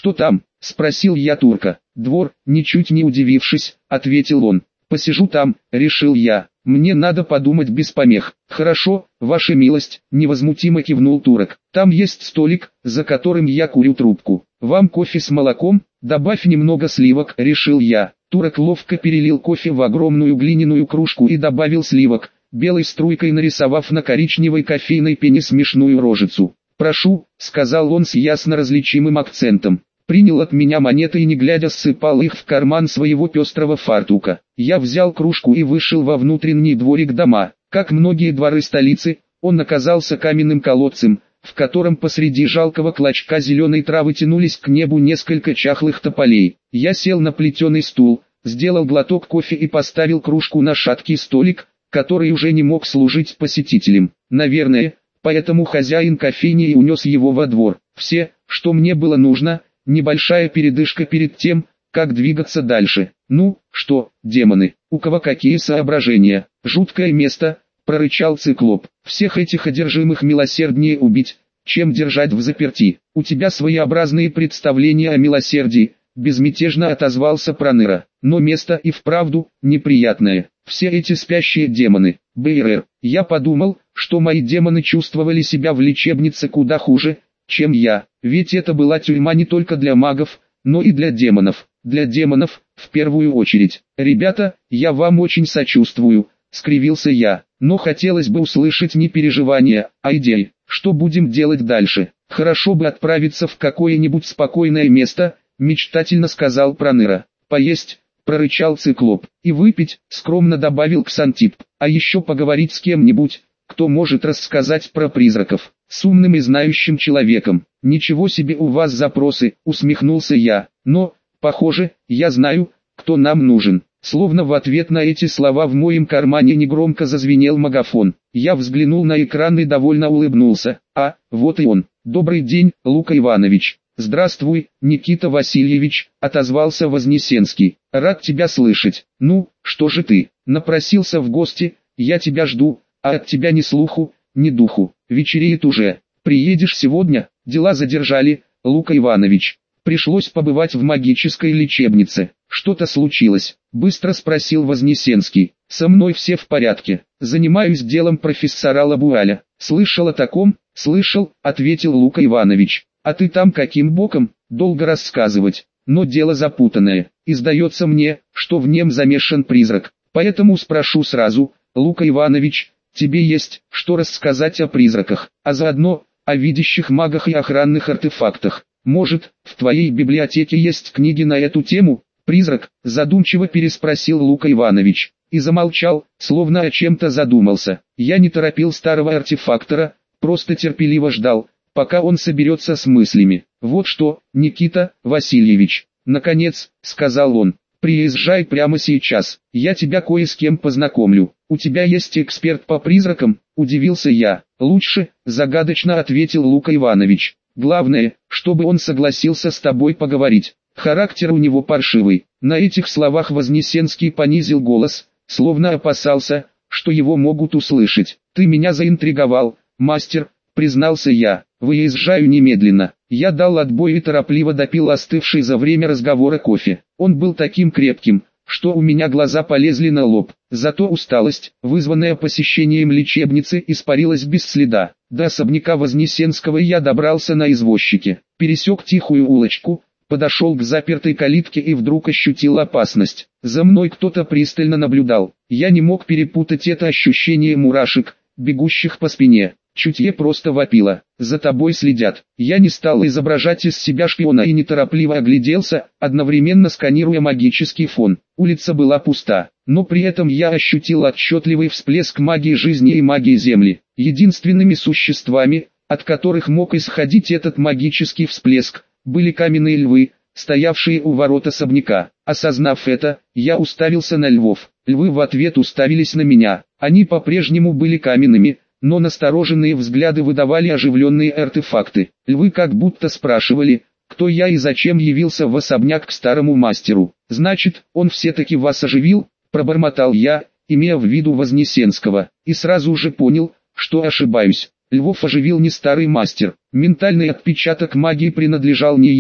«Что там?» – спросил я турка. «Двор», ничуть не удивившись, ответил он. «Посижу там», – решил я. «Мне надо подумать без помех». «Хорошо, ваша милость», – невозмутимо кивнул турок. «Там есть столик, за которым я курю трубку. Вам кофе с молоком? Добавь немного сливок», – решил я. Турок ловко перелил кофе в огромную глиняную кружку и добавил сливок, белой струйкой нарисовав на коричневой кофейной пене смешную рожицу. «Прошу», — сказал он с ясно различимым акцентом. Принял от меня монеты и не глядя ссыпал их в карман своего пестрого фартука. Я взял кружку и вышел во внутренний дворик дома. Как многие дворы столицы, он оказался каменным колодцем, в котором посреди жалкого клочка зеленой травы тянулись к небу несколько чахлых тополей. Я сел на плетеный стул, сделал глоток кофе и поставил кружку на шаткий столик, который уже не мог служить посетителям. Наверное, поэтому хозяин кофейни и унес его во двор. Все, что мне было нужно, небольшая передышка перед тем, как двигаться дальше. «Ну, что, демоны, у кого какие соображения? Жуткое место», — прорычал циклоп. «Всех этих одержимых милосерднее убить, чем держать в заперти. У тебя своеобразные представления о милосердии», — безмятежно отозвался Проныра. «Но место и вправду неприятное. Все эти спящие демоны. БРР. Я подумал, что мои демоны чувствовали себя в лечебнице куда хуже, чем я. Ведь это была тюрьма не только для магов, но и для демонов. Для демонов, в первую очередь. Ребята, я вам очень сочувствую», — скривился я. «Но хотелось бы услышать не переживания, а идеи. Что будем делать дальше? Хорошо бы отправиться в какое-нибудь спокойное место», — мечтательно сказал Проныра. «Поесть», — прорычал циклоп. «И выпить», — скромно добавил Ксантип. «А еще поговорить с кем-нибудь, кто может рассказать про призраков. С умным и знающим человеком». «Ничего себе у вас запросы», — усмехнулся я. «Но, похоже, я знаю, кто нам нужен». Словно в ответ на эти слова в моем кармане негромко зазвенел магафон. Я взглянул на экран и довольно улыбнулся. «А, вот и он. Добрый день, Лука Иванович». «Здравствуй, Никита Васильевич», — отозвался Вознесенский. «Рад тебя слышать. Ну, что же ты, напросился в гости? Я тебя жду, а от тебя ни слуху, ни духу. Вечереет уже. Приедешь сегодня?» «Дела задержали, Лука Иванович. Пришлось побывать в магической лечебнице». «Что-то случилось?» — быстро спросил Вознесенский. «Со мной все в порядке. Занимаюсь делом профессора Лабуаля». «Слышал о таком?» «Слышал», — ответил Лука Иванович. «А ты там каким боком?» «Долго рассказывать, но дело запутанное. И сдается мне, что в нем замешан призрак. Поэтому спрошу сразу, Лука Иванович, тебе есть что рассказать о призраках, а заодно о видящих магах и охранных артефактах? Может, в твоей библиотеке есть книги на эту тему?» «Призрак?» — задумчиво переспросил Лука Иванович. И замолчал, словно о чем-то задумался. Я не торопил старого артефактора, просто терпеливо ждал, пока он соберется с мыслями. «Вот что, Никита Васильевич, наконец», — сказал он, — «приезжай прямо сейчас, я тебя кое с кем познакомлю». «У тебя есть эксперт по призракам?» — удивился я. «Лучше», — загадочно ответил Лука Иванович. «Главное, чтобы он согласился с тобой поговорить. Характер у него паршивый». На этих словах Вознесенский понизил голос, словно опасался, что его могут услышать. «Ты меня заинтриговал, мастер», — признался я. «Выезжаю немедленно». Я дал отбой и торопливо допил остывший за время разговора кофе. Он был таким крепким, что у меня глаза полезли на лоб. Зато усталость, вызванная посещением лечебницы, испарилась без следа. До особняка Вознесенского я добрался на извозчике, пересек тихую улочку, подошел к запертой калитке и вдруг ощутил опасность. За мной кто-то пристально наблюдал. Я не мог перепутать это ощущение мурашек, бегущих по спине. Чутье просто вопило. «За тобой следят». Я не стал изображать из себя шпиона и неторопливо огляделся, одновременно сканируя магический фон. Улица была пуста, но при этом я ощутил отчетливый всплеск магии жизни и магии земли. Единственными существами, от которых мог исходить этот магический всплеск, были каменные львы, стоявшие у ворот особняка. Осознав это, я уставился на львов. Львы в ответ уставились на меня. Они по-прежнему были каменными, но настороженные взгляды выдавали оживленные артефакты. Львы как будто спрашивали, кто я и зачем явился в особняк к старому мастеру. «Значит, он все-таки вас оживил?» – пробормотал я, имея в виду Вознесенского, и сразу же понял, что ошибаюсь. Львов оживил не старый мастер. Ментальный отпечаток магии принадлежал не ему,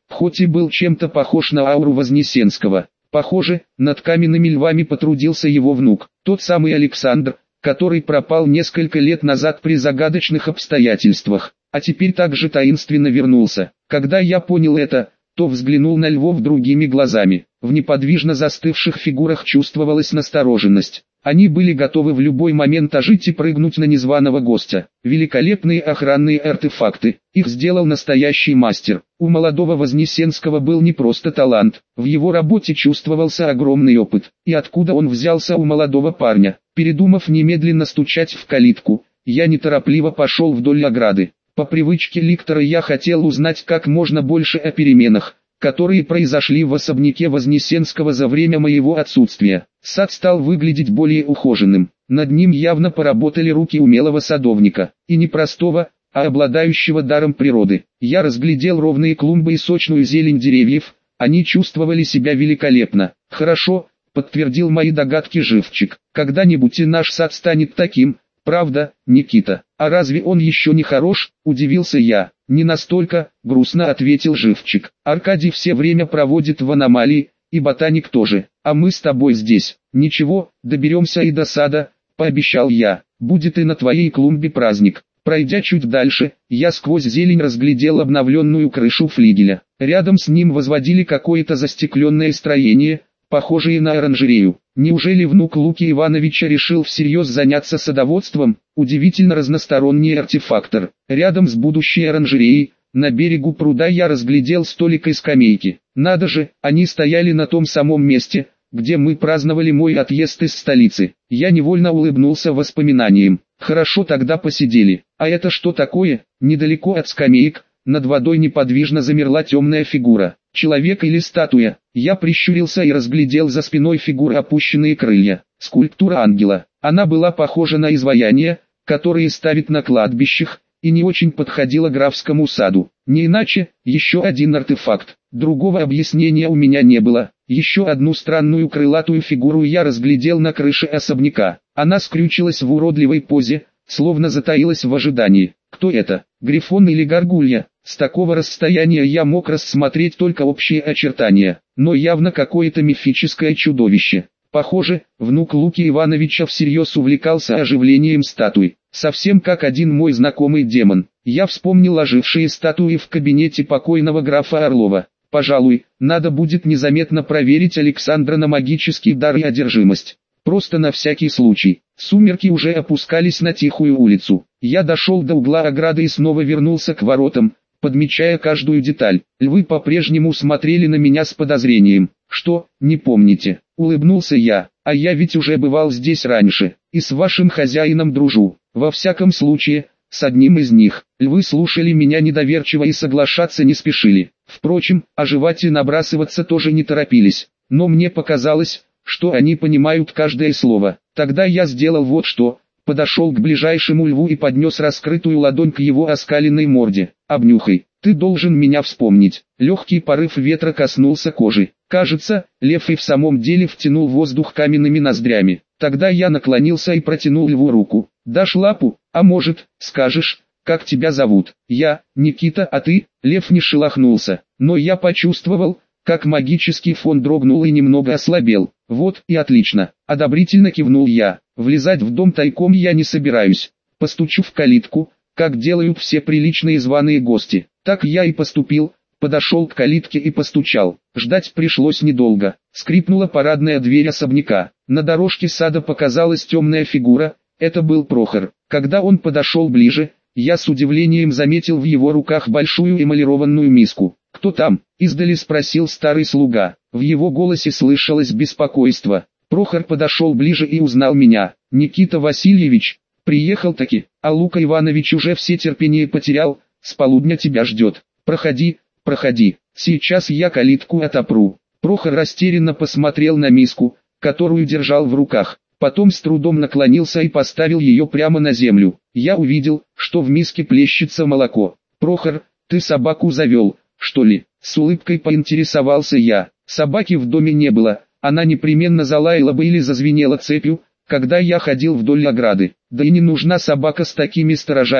хоть и был чем-то похож на ауру Вознесенского. Похоже, над каменными львами потрудился его внук, тот самый Александр, который пропал несколько лет назад при загадочных обстоятельствах, а теперь также таинственно вернулся. Когда я понял это, то взглянул на львов другими глазами. В неподвижно застывших фигурах чувствовалась настороженность. Они были готовы в любой момент ожить и прыгнуть на незваного гостя. Великолепные охранные артефакты. Их сделал настоящий мастер. У молодого Вознесенского был не просто талант. В его работе чувствовался огромный опыт. И откуда он взялся у молодого парня? Передумав немедленно стучать в калитку, я неторопливо пошел вдоль ограды. По привычке ликтора я хотел узнать как можно больше о переменах, которые произошли в особняке Вознесенского за время моего отсутствия. Сад стал выглядеть более ухоженным. Над ним явно поработали руки умелого садовника, и не простого, а обладающего даром природы. Я разглядел ровные клумбы и сочную зелень деревьев, они чувствовали себя великолепно. Хорошо, подтвердил мои догадки Живчик. Когда-нибудь и наш сад станет таким, правда, Никита? А разве он еще не хорош? Удивился я. Не настолько, грустно ответил Живчик. Аркадий все время проводит в аномалии, и ботаник тоже. А мы с тобой здесь. Ничего, доберемся и до сада, пообещал я. Будет и на твоей клумбе праздник. Пройдя чуть дальше, я сквозь зелень разглядел обновленную крышу флигеля. Рядом с ним возводили какое-то застекленное строение, похожее на оранжерею. Неужели внук Луки Ивановича решил всерьез заняться садоводством? Удивительно разносторонний артефактор. Рядом с будущей оранжереей, на берегу пруда я разглядел столик и скамейки. Надо же, они стояли на том самом месте, где мы праздновали мой отъезд из столицы. Я невольно улыбнулся воспоминаниям. Хорошо тогда посидели. А это что такое? Недалеко от скамеек, над водой неподвижно замерла темная фигура. Человек или статуя? Я прищурился и разглядел за спиной фигуры опущенные крылья. Скульптура ангела. Она была похожа на изваяния, которые ставят на кладбищах, и не очень подходила графскому саду. Не иначе, еще один артефакт. Другого объяснения у меня не было. Еще одну странную крылатую фигуру я разглядел на крыше особняка. Она скрючилась в уродливой позе, словно затаилась в ожидании. Кто это? Грифон или горгулья? С такого расстояния я мог рассмотреть только общие очертания, но явно какое-то мифическое чудовище. Похоже, внук Луки Ивановича всерьез увлекался оживлением статуй. Совсем как один мой знакомый демон. Я вспомнил ожившие статуи в кабинете покойного графа Орлова. Пожалуй, надо будет незаметно проверить Александра на магический дар и одержимость. Просто на всякий случай. Сумерки уже опускались на тихую улицу. Я дошел до угла ограды и снова вернулся к воротам, подмечая каждую деталь. Львы по-прежнему смотрели на меня с подозрением. «Что, не помните?» — улыбнулся я. «А я ведь уже бывал здесь раньше, и с вашим хозяином дружу. Во всяком случае, с одним из них». Львы слушали меня недоверчиво и соглашаться не спешили. Впрочем, оживать и набрасываться тоже не торопились. Но мне показалось, что они понимают каждое слово. Тогда я сделал вот что. Подошел к ближайшему льву и поднес раскрытую ладонь к его оскаленной морде. «Обнюхай, ты должен меня вспомнить». Легкий порыв ветра коснулся кожи. Кажется, лев и в самом деле втянул воздух каменными ноздрями. Тогда я наклонился и протянул льву руку. «Дашь лапу? А может, скажешь, как тебя зовут?» «Я, Никита, а ты?» Лев не шелохнулся, но я почувствовал, как магический фон дрогнул и немного ослабел. «Вот и отлично», — одобрительно кивнул я. «Влезать в дом тайком я не собираюсь. Постучу в калитку, как делают все приличные званые гости». Так я и поступил, подошел к калитке и постучал. Ждать пришлось недолго. Скрипнула парадная дверь особняка. На дорожке сада показалась темная фигура, это был Прохор. Когда он подошел ближе, я с удивлением заметил в его руках большую эмалированную миску. «Кто там?» — издали спросил старый слуга. В его голосе слышалось беспокойство. Прохор подошел ближе и узнал меня. «Никита Васильевич, приехал-таки, а Лука Иванович уже все терпение потерял, с полудня тебя ждет. Проходи, проходи, сейчас я калитку отопру». Прохор растерянно посмотрел на миску, которую держал в руках. Потом с трудом наклонился и поставил ее прямо на землю. Я увидел, что в миске плещется молоко. «Прохор, ты собаку завел, что ли?» С улыбкой поинтересовался я. Собаки в доме не было, она непременно залаяла бы или зазвенела цепью, когда я ходил вдоль ограды. Да и не нужна собака с такими сторожами,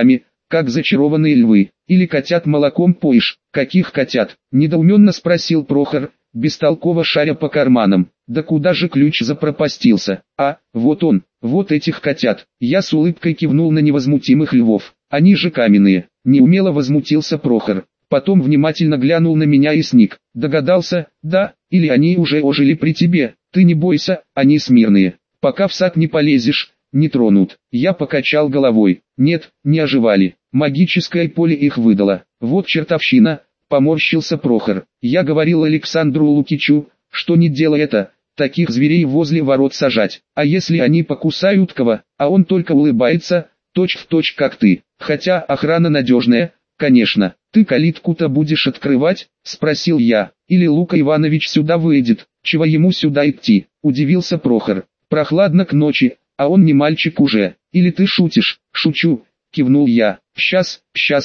как зачарованные львы. Или котят молоком поишь? Каких котят? Недоуменно спросил Прохор, бестолково шаря по карманам. Да куда же ключ запропастился? А, вот он, вот этих котят. Я с улыбкой кивнул на невозмутимых львов. Они же каменные. Неумело возмутился Прохор. Потом внимательно глянул на меня и сник. Догадался, да, или они уже ожили при тебе. Ты не бойся, они смирные. Пока в сад не полезешь, не тронут. Я покачал головой. Нет, не оживали. Магическое поле их выдало. Вот чертовщина, поморщился Прохор. Я говорил Александру Лукичу, что не делай это, таких зверей возле ворот сажать. А если они покусают кого, а он только улыбается, точь-в-точь как ты. Хотя охрана надежная, конечно. Ты калитку-то будешь открывать? Спросил я. Или Лука Иванович сюда выйдет? Чего ему сюда идти? Удивился Прохор. Прохладно к ночи, а он не мальчик уже. Или ты шутишь? Шучу, кивнул я. Сейчас,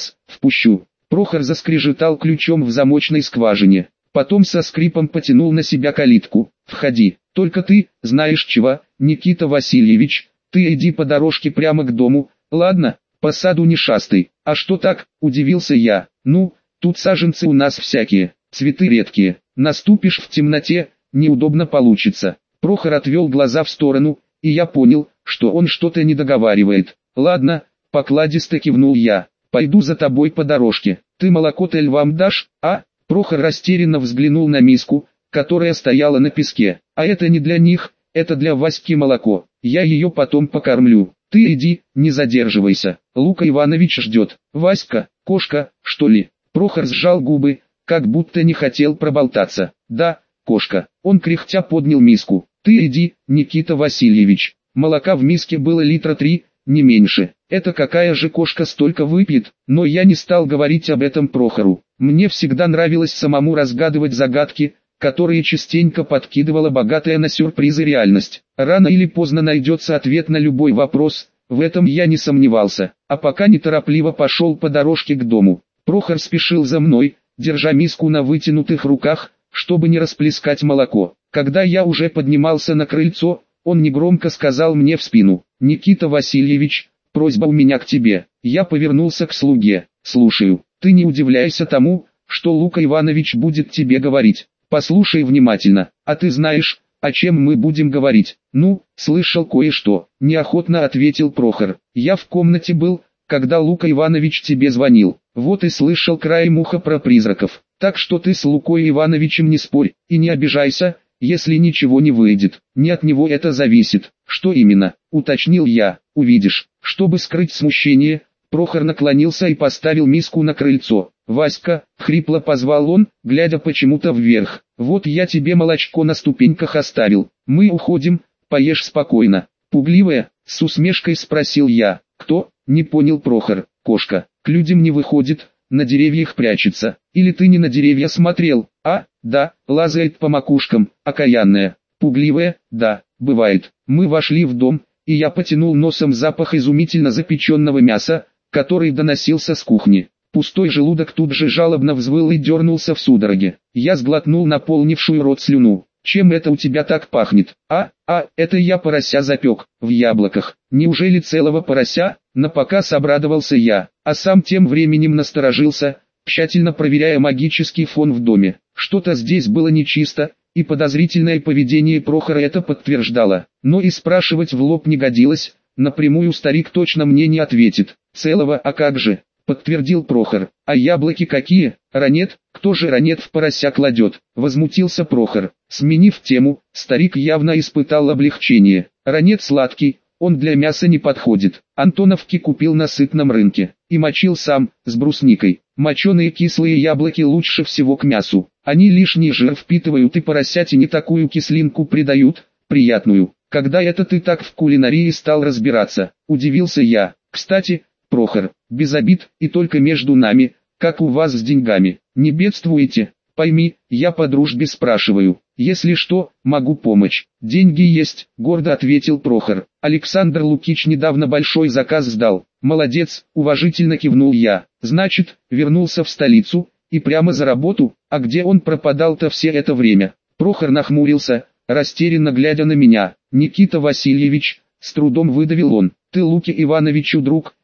впущу. Прохор заскрежетал ключом в замочной скважине. Потом со скрипом потянул на себя калитку. Входи. Только ты, знаешь чего, Никита Васильевич, ты иди по дорожке прямо к дому, ладно? По саду не шастай. А что так? Удивился я. Ну, тут саженцы у нас всякие, цветы редкие. Наступишь в темноте, неудобно получится. Прохор отвел глаза в сторону, и я понял, что он что-то не договаривает. Ладно, покладисто кивнул я. Пойду за тобой по дорожке. Ты молоко-то львам дашь, а? Прохор растерянно взглянул на миску, которая стояла на песке. А это не для них, это для Васьки молоко. Я ее потом покормлю. Ты иди, не задерживайся. Лука Иванович ждет. Васька, кошка, что ли? Прохор сжал губы, как будто не хотел проболтаться. Да, кошка. Он кряхтя поднял миску. Ты иди, Никита Васильевич. Молока в миске было литра 3, не меньше. Это какая же кошка столько выпьет? Но я не стал говорить об этом Прохору. Мне всегда нравилось самому разгадывать загадки, которые частенько подкидывала богатая на сюрпризы реальность. Рано или поздно найдется ответ на любой вопрос, в этом я не сомневался. А пока неторопливо пошел по дорожке к дому. Прохор спешил за мной, держа миску на вытянутых руках, чтобы не расплескать молоко. Когда я уже поднимался на крыльцо, он негромко сказал мне в спину: «Никита Васильевич, просьба у меня к тебе». Я повернулся к слуге. «Слушаю. Ты не удивляйся тому, что Лука Иванович будет тебе говорить. Послушай внимательно. А ты знаешь, о чем мы будем говорить?» «Ну, слышал кое-что», — неохотно ответил Прохор. «Я в комнате был, когда Лука Иванович тебе звонил. Вот и слышал краем уха про призраков. Так что ты с Лукой Ивановичем не спорь, и не обижайся, если ничего не выйдет. Не от него это зависит». «Что именно?» — уточнил я. «Увидишь». Чтобы скрыть смущение, Прохор наклонился и поставил миску на крыльцо. «Васька», — хрипло позвал он, глядя почему-то вверх, — «вот я тебе молочко на ступеньках оставил. Мы уходим, поешь спокойно». «Пугливая?» — с усмешкой спросил я. «Кто?» — не понял Прохор. «Кошка. К людям не выходит, на деревьях прячется. Или ты не на деревья смотрел, а?» «Да, лазает по макушкам, окаянная». «Пугливая?» «Да, бывает». Мы вошли в дом, и я потянул носом запах изумительно запеченного мяса, который доносился с кухни. Пустой желудок тут же жалобно взвыл и дернулся в судороге. Я сглотнул наполнившую рот слюну. «Чем это у тебя так пахнет?» Это я порося запек, в яблоках». «Неужели целого порося?» Напоказ обрадовался я, а сам тем временем насторожился, тщательно проверяя магический фон в доме. Что-то здесь было нечисто, и подозрительное поведение Прохора это подтверждало. Но и спрашивать в лоб не годилось, напрямую старик точно мне не ответит. «Целого, а как же?» — подтвердил Прохор. «А яблоки какие? Ранет? Кто же ранет в порося кладет?» — возмутился Прохор. Сменив тему, старик явно испытал облегчение. «Ранет сладкий, он для мяса не подходит. Антоновки купил на сытном рынке. И мочил сам, с брусникой. Моченые кислые яблоки лучше всего к мясу. Они лишний жир впитывают и поросятине такую кислинку придают, приятную. Когда это ты так в кулинарии стал разбираться?» — удивился я. «Кстати, Прохор, без обид, и только между нами, как у вас с деньгами, не бедствуете? Пойми, я по дружбе спрашиваю. Если что, могу помочь». «Деньги есть», — гордо ответил Прохор. «Александр Лукич недавно большой заказ сдал». «Молодец», — уважительно кивнул я. «Значит, вернулся в столицу, и прямо за работу? А где он пропадал-то все это время?» Прохор нахмурился, растерянно глядя на меня. «Никита Васильевич», — с трудом выдавил он, — «ты Луке Ивановичу друг,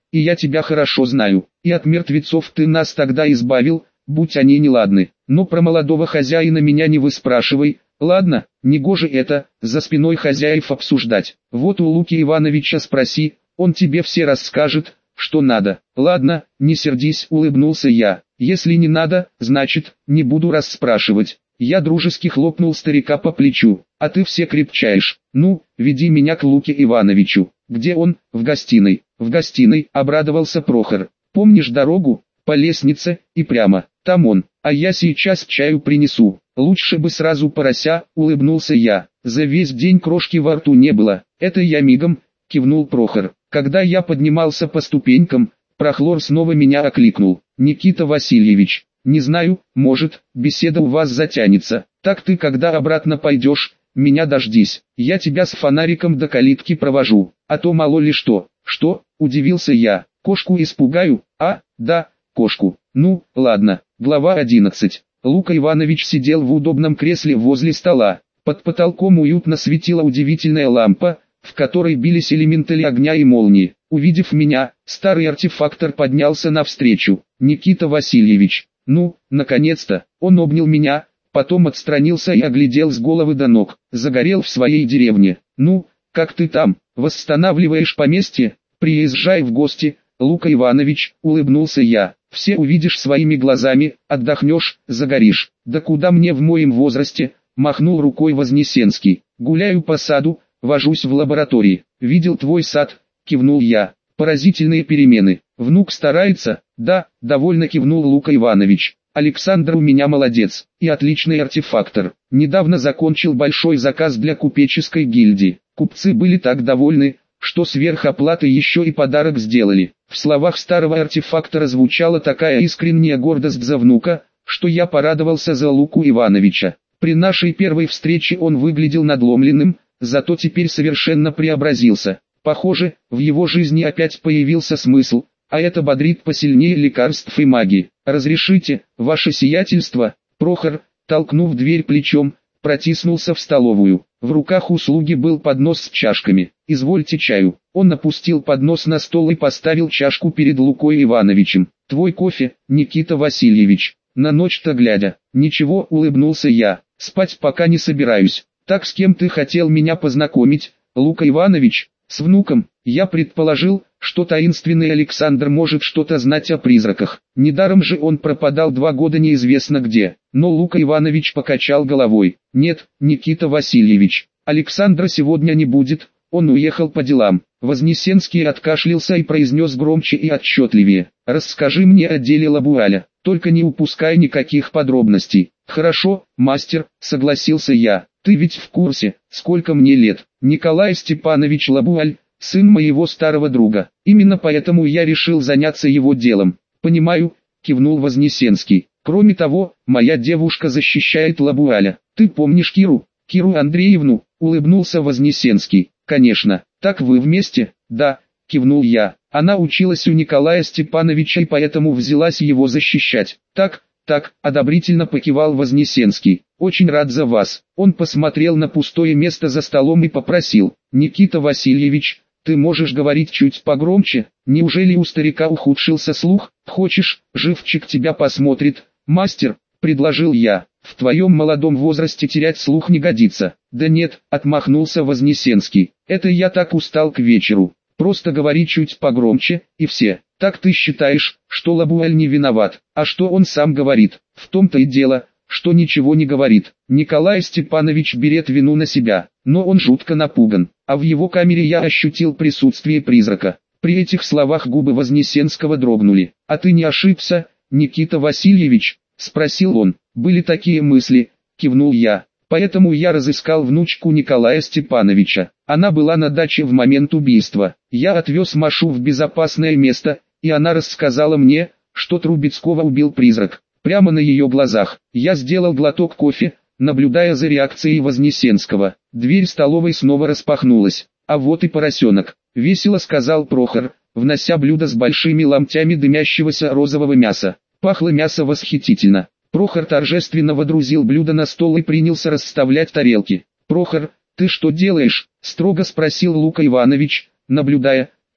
и я тебя хорошо знаю, и от мертвецов ты нас тогда избавил, будь они неладны, но про молодого хозяина меня не выспрашивай, ладно, негоже это, за спиной хозяев обсуждать, вот у Луки Ивановича спроси, он тебе все расскажет, что надо. Ладно, не сердись, улыбнулся я, если не надо, значит, не буду расспрашивать. Я дружески хлопнул старика по плечу, а ты все крепчаешь, ну, веди меня к Луке Ивановичу. Где он? В гостиной. В гостиной, обрадовался Прохор. Помнишь дорогу? По лестнице, и прямо, там он, а я сейчас чаю принесу. Лучше бы сразу порося, улыбнулся я, за весь день крошки во рту не было, это я мигом, кивнул Прохор. Когда я поднимался по ступенькам, Прохлор снова меня окликнул. Никита Васильевич, не знаю, может, беседа у вас затянется, так ты когда обратно пойдешь, меня дождись, я тебя с фонариком до калитки провожу, а то мало ли что. Что, удивился я, кошку испугаю, да, кошку, ну, ладно. Глава 11. Лука Иванович сидел в удобном кресле возле стола, под потолком уютно светила удивительная лампа, в которой бились элементали огня и молнии. Увидев меня, старый артефактор поднялся навстречу. Никита Васильевич, ну, наконец-то, он обнял меня, потом отстранился и оглядел с головы до ног. Загорел в своей деревне. Ну, как ты там, восстанавливаешь поместье? Приезжай в гости, Лука Иванович, улыбнулся я. Все увидишь своими глазами, отдохнешь, загоришь. Да куда мне в моем возрасте, махнул рукой Вознесенский. Гуляю по саду, вожусь в лаборатории. Видел твой сад, кивнул я. Поразительные перемены. Внук старается? Да, довольно кивнул Лука Иванович. Александр у меня молодец и отличный артефактор. Недавно закончил большой заказ для купеческой гильдии. Купцы были так довольны, что сверх оплаты еще и подарок сделали. В словах старого артефактора звучала такая искренняя гордость за внука, что я порадовался за Луку Ивановича. При нашей первой встрече он выглядел надломленным, зато теперь совершенно преобразился. Похоже, в его жизни опять появился смысл, а это бодрит посильнее лекарств и магии. «Разрешите, ваше сиятельство?» Прохор, толкнув дверь плечом, протиснулся в столовую. В руках у слуги был поднос с чашками. «Извольте чаю». Он опустил поднос на стол и поставил чашку перед Лукой Ивановичем. «Твой кофе, Никита Васильевич, на ночь-то глядя». «Ничего», улыбнулся я, «спать пока не собираюсь». «Так с кем ты хотел меня познакомить, Лука Иванович?» «С внуком». Я предположил, что таинственный Александр может что-то знать о призраках. Недаром же он пропадал 2 года неизвестно где. Но Лука Иванович покачал головой. «Нет, Никита Васильевич, Александра сегодня не будет, он уехал по делам». Вознесенский откашлялся и произнес громче и отчетливее. «Расскажи мне о деле Лабуаля, только не упускай никаких подробностей». «Хорошо, мастер», согласился я. «Ты ведь в курсе, сколько мне лет? Николай Степанович Лабуаль, сын моего старого друга. Именно поэтому я решил заняться его делом». «Понимаю», кивнул Вознесенский. «Кроме того, моя девушка защищает Лабуаля. Ты помнишь Киру?» «Киру Андреевну», улыбнулся Вознесенский. «Конечно. Так вы вместе?» «Да», кивнул я. «Она училась у Николая Степановича и поэтому взялась его защищать». «Так, одобрительно покивал Вознесенский. «Очень рад за вас». Он посмотрел на пустое место за столом и попросил. «Никита Васильевич, ты можешь говорить чуть погромче? Неужели у старика ухудшился слух? Хочешь, живчик тебя посмотрит?» «Мастер», предложил я, «в твоем молодом возрасте терять слух не годится». «Да нет», отмахнулся Вознесенский. «Это я так устал к вечеру. Просто говори чуть погромче, и все». «Так ты считаешь, что Лабуаль не виноват? А что он сам говорит?» «В том-то и дело, что ничего не говорит. Николай Степанович берет вину на себя, но он жутко напуган, а в его камере я ощутил присутствие призрака». При этих словах губы Вознесенского дрогнули. «А ты не ошибся, Никита Васильевич?» – спросил он. «Были такие мысли», – кивнул я. «Поэтому я разыскал внучку Николая Степановича. Она была на даче в момент убийства. Я отвез Машу в безопасное место, и она рассказала мне, что Трубецкого убил призрак. Прямо на ее глазах. Я сделал глоток кофе, наблюдая за реакцией Вознесенского. Дверь столовой снова распахнулась. «А вот и поросенок», — весело сказал Прохор, внося блюдо с большими ломтями дымящегося розового мяса. Пахло мясо восхитительно. Прохор торжественно водрузил блюдо на стол и принялся расставлять тарелки. «Прохор, ты что делаешь?» — строго спросил Лука Иванович, наблюдая,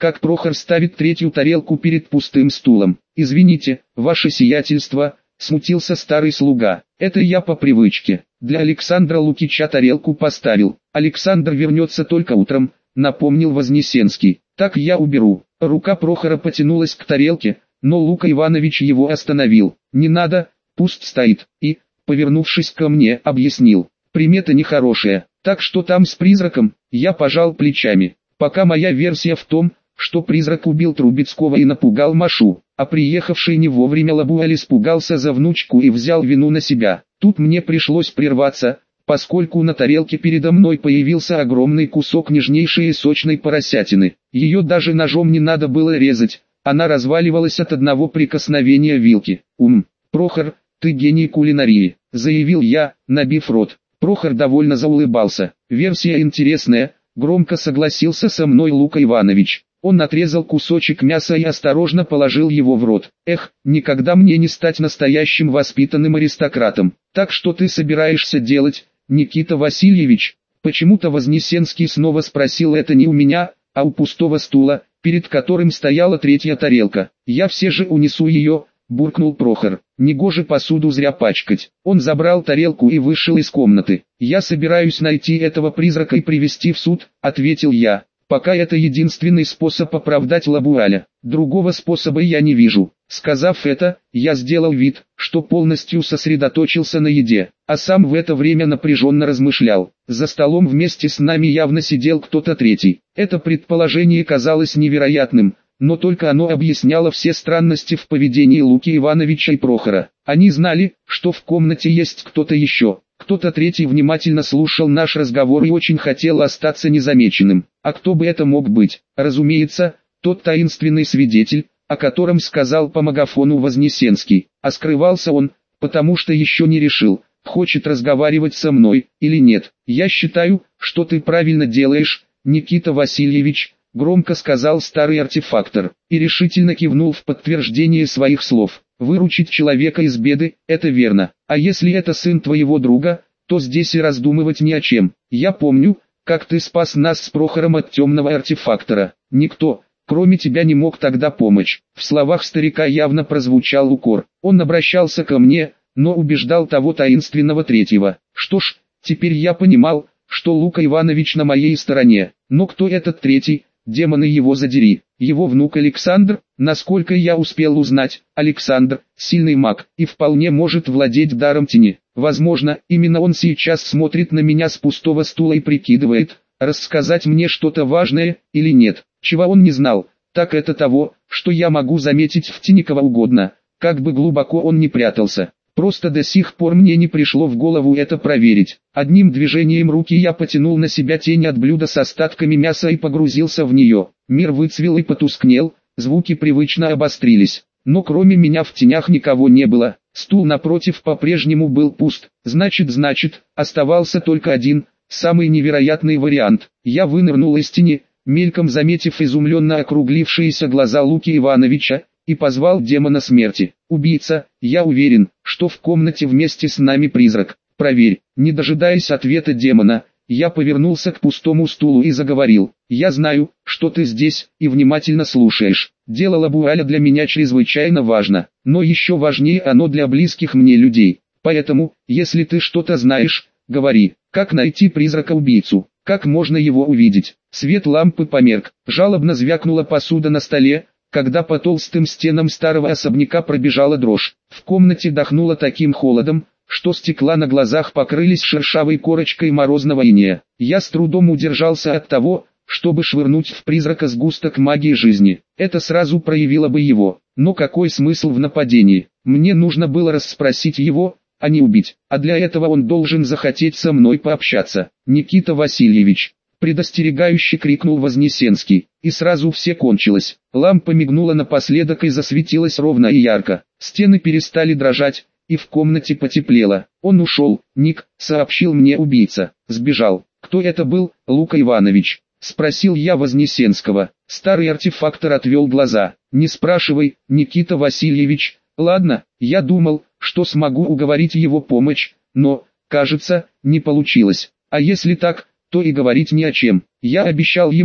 как Прохор ставит третью тарелку перед пустым стулом. «Извините, ваше сиятельство», — смутился старый слуга. «Это я по привычке. Для Александра Лукича тарелку поставил. Александр вернется только утром», — напомнил Вознесенский. «Так я уберу». Рука Прохора потянулась к тарелке, но Лука Иванович его остановил. «Не надо, пусть стоит», и, повернувшись ко мне, объяснил. «Примета нехорошая. Так что там с призраком?» Я пожал плечами. Пока моя версия в том, что призрак убил Трубецкого и напугал Машу, а приехавший не вовремя Лабуэль испугался за внучку и взял вину на себя. Тут мне пришлось прерваться, поскольку на тарелке передо мной появился огромный кусок нежнейшей и сочной поросятины. Ее даже ножом не надо было резать, она разваливалась от одного прикосновения вилки. «Прохор, ты гений кулинарии», — заявил я, набив рот. Прохор довольно заулыбался. «Версия интересная», — громко согласился со мной Лука Иванович. Он отрезал кусочек мяса и осторожно положил его в рот. «Эх, никогда мне не стать настоящим воспитанным аристократом. Так что ты собираешься делать, Никита Васильевич?» Почему-то Вознесенский снова спросил это не у меня, а у пустого стула, перед которым стояла третья тарелка. «Я все же унесу ее», — буркнул Прохор. «Негоже посуду зря пачкать». Он забрал тарелку и вышел из комнаты. «Я собираюсь найти этого призрака и привести в суд», — ответил я. «Пока это единственный способ оправдать Лабуаля. Другого способа я не вижу». Сказав это, я сделал вид, что полностью сосредоточился на еде, а сам в это время напряженно размышлял. За столом вместе с нами явно сидел кто-то третий. Это предположение казалось невероятным, но только оно объясняло все странности в поведении Луки Ивановича и Прохора. Они знали, что в комнате есть кто-то еще. Кто-то третий внимательно слушал наш разговор и очень хотел остаться незамеченным. А кто бы это мог быть? Разумеется, тот таинственный свидетель, о котором сказал по магафону Вознесенский. А скрывался он, потому что еще не решил, хочет разговаривать со мной или нет. «Я считаю, что ты правильно делаешь, Никита Васильевич», — громко сказал старый артефактор, и решительно кивнул в подтверждение своих слов. «Выручить человека из беды — это верно. А если это сын твоего друга, то здесь и раздумывать не о чем. Я помню, как ты спас нас с Прохором от темного артефактора. Никто, кроме тебя, не мог тогда помочь». В словах старика явно прозвучал укор. Он обращался ко мне, но убеждал того таинственного третьего. Что ж, теперь я понимал, что Лука Иванович на моей стороне. Но кто этот третий? Демоны его задери. Его внук Александр, насколько я успел узнать, Александр – сильный маг и вполне может владеть даром тени. Возможно, именно он сейчас смотрит на меня с пустого стула и прикидывает, рассказать мне что-то важное или нет. Чего он не знал, так это того, что я могу заметить в тени кого угодно, как бы глубоко он ни прятался. Просто до сих пор мне не пришло в голову это проверить. Одним движением руки я потянул на себя тень от блюда с остатками мяса и погрузился в нее. Мир выцвел и потускнел, звуки привычно обострились. Но кроме меня в тенях никого не было. Стул напротив по-прежнему был пуст. Значит, оставался только один, самый невероятный вариант. Я вынырнул из тени, мельком заметив изумленно округлившиеся глаза Луки Ивановича, и позвал демона смерти. «Убийца, я уверен, что в комнате вместе с нами призрак. Проверь». Не дожидаясь ответа демона, я повернулся к пустому стулу и заговорил. «Я знаю, что ты здесь и внимательно слушаешь. Дело Лабуаля для меня чрезвычайно важно, но еще важнее оно для близких мне людей. Поэтому, если ты что-то знаешь, говори. Как найти призрака-убийцу? Как можно его увидеть?» Свет лампы померк, жалобно звякнула посуда на столе, когда по толстым стенам старого особняка пробежала дрожь. В комнате дохнуло таким холодом, что стекла на глазах покрылись шершавой корочкой морозного инея. Я с трудом удержался от того, чтобы швырнуть в призрака сгусток магии жизни. Это сразу проявило бы его. Но какой смысл в нападении? Мне нужно было расспросить его, а не убить. А для этого он должен захотеть со мной пообщаться. «Никита Васильевич!» предостерегающе крикнул Вознесенский, и сразу все кончилось. Лампа мигнула напоследок и засветилась ровно и ярко. Стены перестали дрожать, и в комнате потеплело. «Он ушел, Ник», — сообщил мне убийца. «Сбежал». «Кто это был, Лука Иванович?» — спросил я Вознесенского. Старый артефактор отвел глаза. «Не спрашивай, Никита Васильевич. Ладно, я думал, что смогу уговорить его помочь, но, кажется, не получилось. А если так, то и говорить не о чем. Я обещал ему,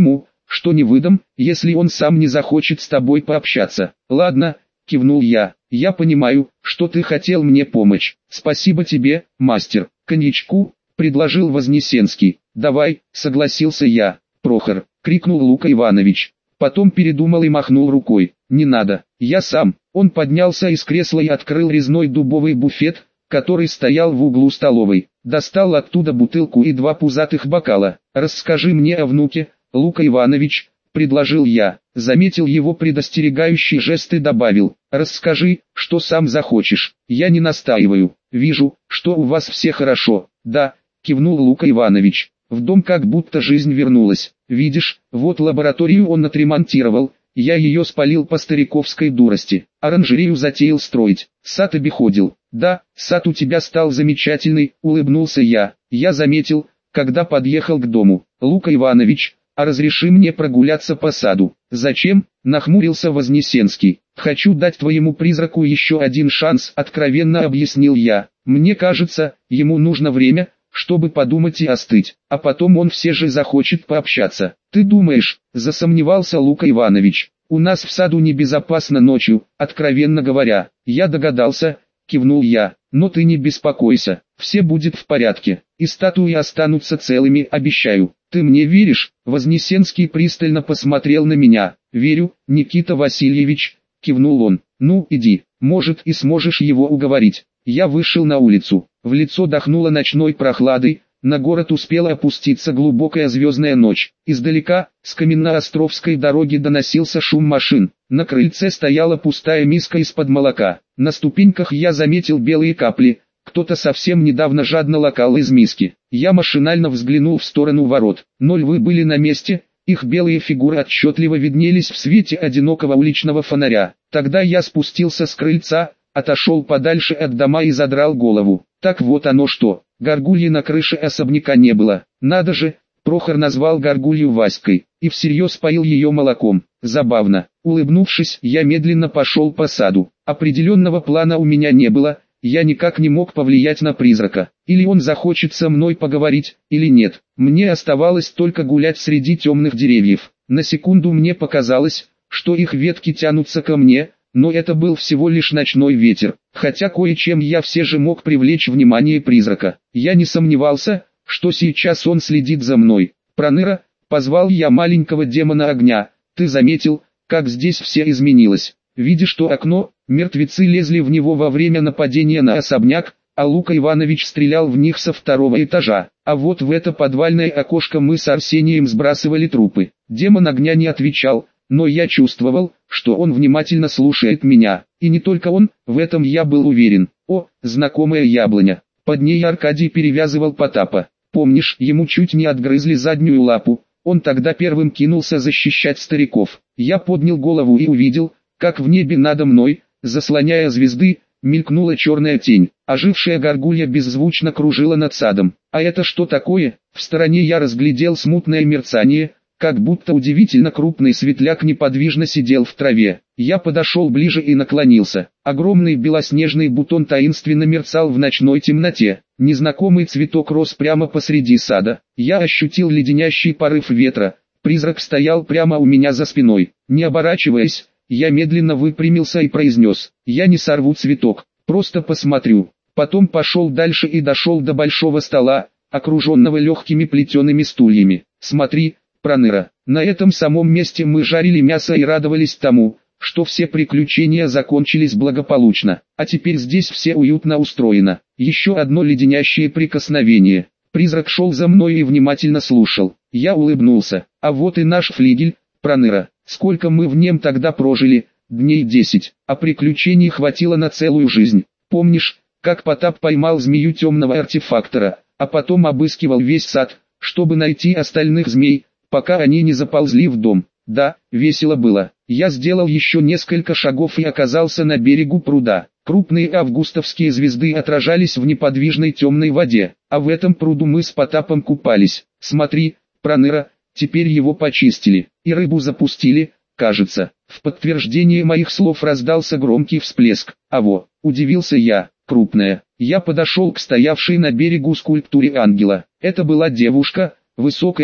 что не выдам, если он сам не захочет с тобой пообщаться. Ладно, кивнул я. Я понимаю, что ты хотел мне помочь. Спасибо тебе, мастер. Коньячку, предложил Вознесенский. Давай, согласился я. Прохор, крикнул Лука Иванович. Потом передумал и махнул рукой. Не надо, я сам. Он поднялся из кресла и открыл резной дубовый буфет, который стоял в углу столовой. Достал оттуда бутылку и 2 пузатых бокала. «Расскажи мне о внуке, Лука Иванович», — предложил я. Заметил его предостерегающий жест и добавил: «Расскажи, что сам захочешь, я не настаиваю. Вижу, что у вас все хорошо». «Да», — кивнул Лука Иванович. «В дом как будто жизнь вернулась. Видишь, вот лабораторию он отремонтировал, я ее спалил по стариковской дурости. Оранжерею затеял строить, сад обиходил». «Да, сад у тебя стал замечательный», — улыбнулся я. «Я заметил, когда подъехал к дому. Лука Иванович, а разреши мне прогуляться по саду». «Зачем?» — нахмурился Вознесенский. «Хочу дать твоему призраку еще один шанс», — откровенно объяснил я. «Мне кажется, ему нужно время, чтобы подумать и остыть, а потом он все же захочет пообщаться». «Ты думаешь?» — засомневался Лука Иванович. «У нас в саду небезопасно ночью, откровенно говоря». «Я догадался», — кивнул я. «Но ты не беспокойся, все будет в порядке, и статуи останутся целыми, обещаю». «Ты мне веришь?» — Вознесенский пристально посмотрел на меня. «Верю, Никита Васильевич», — кивнул он. «Ну, иди, может и сможешь его уговорить». Я вышел на улицу, в лицо дохнуло ночной прохладой, на город успела опуститься глубокая звездная ночь. Издалека, с Каменноостровской дороги доносился шум машин. На крыльце стояла пустая миска из-под молока. На ступеньках я заметил белые капли. Кто-то совсем недавно жадно лакал из миски. Я машинально взглянул в сторону ворот, но львы были на месте, их белые фигуры отчетливо виднелись в свете одинокого уличного фонаря. Тогда я спустился с крыльца, отошел подальше от дома и задрал голову. Так вот оно что, горгульи на крыше особняка не было. Надо же, Прохор назвал горгулью Васькой, и всерьез поил ее молоком. Забавно. Улыбнувшись, я медленно пошел по саду. Определенного плана у меня не было. Я никак не мог повлиять на призрака. Или он захочет со мной поговорить, или нет. Мне оставалось только гулять среди темных деревьев. На секунду мне показалось, что их ветки тянутся ко мне, но это был всего лишь ночной ветер. Хотя кое-чем я все же мог привлечь внимание призрака. Я не сомневался, что сейчас он следит за мной. «Проныра», — позвал я маленького демона огня. «Ты заметил, как здесь все изменилось?» Видя, что окно, мертвецы лезли в него во время нападения на особняк, а Лука Иванович стрелял в них со 2-го этажа. А вот в это подвальное окошко мы с Арсением сбрасывали трупы. Демон огня не отвечал, но я чувствовал, что он внимательно слушает меня. И не только он, в этом я был уверен. О, знакомая яблоня. Под ней Аркадий перевязывал Потапа. Помнишь, ему чуть не отгрызли заднюю лапу. Он тогда первым кинулся защищать стариков. Я поднял голову и увидел, как в небе надо мной, заслоняя звезды, мелькнула черная тень. Ожившая горгулья беззвучно кружила над садом. А это что такое? В стороне я разглядел смутное мерцание, как будто удивительно крупный светляк неподвижно сидел в траве. Я подошел ближе и наклонился. Огромный белоснежный бутон таинственно мерцал в ночной темноте. Незнакомый цветок рос прямо посреди сада. Я ощутил леденящий порыв ветра. Призрак стоял прямо у меня за спиной. Не оборачиваясь, я медленно выпрямился и произнес: «Я не сорву цветок, просто посмотрю». Потом пошел дальше и дошел до большого стола, окруженного легкими плетеными стульями. «Смотри, Проныра, на этом самом месте мы жарили мясо и радовались тому, что все приключения закончились благополучно, а теперь здесь все уютно устроено». Еще одно леденящее прикосновение. Призрак шел за мной и внимательно слушал. Я улыбнулся. «А вот и наш флигель, Проныра. Сколько мы в нем тогда прожили? Дней 10, а приключений хватило на целую жизнь. Помнишь, как Потап поймал змею темного артефактора, а потом обыскивал весь сад, чтобы найти остальных змей, пока они не заползли в дом?» Да, весело было. Я сделал еще несколько шагов и оказался на берегу пруда. Крупные августовские звезды отражались в неподвижной темной воде, а в этом пруду мы с Потапом купались. «Смотри, Проныра, теперь его почистили, и рыбу запустили, кажется». В подтверждение моих слов раздался громкий всплеск. «Аво», — удивился я, — «крупная». Я подошел к стоявшей на берегу скульптуре ангела. Это была девушка, высокая,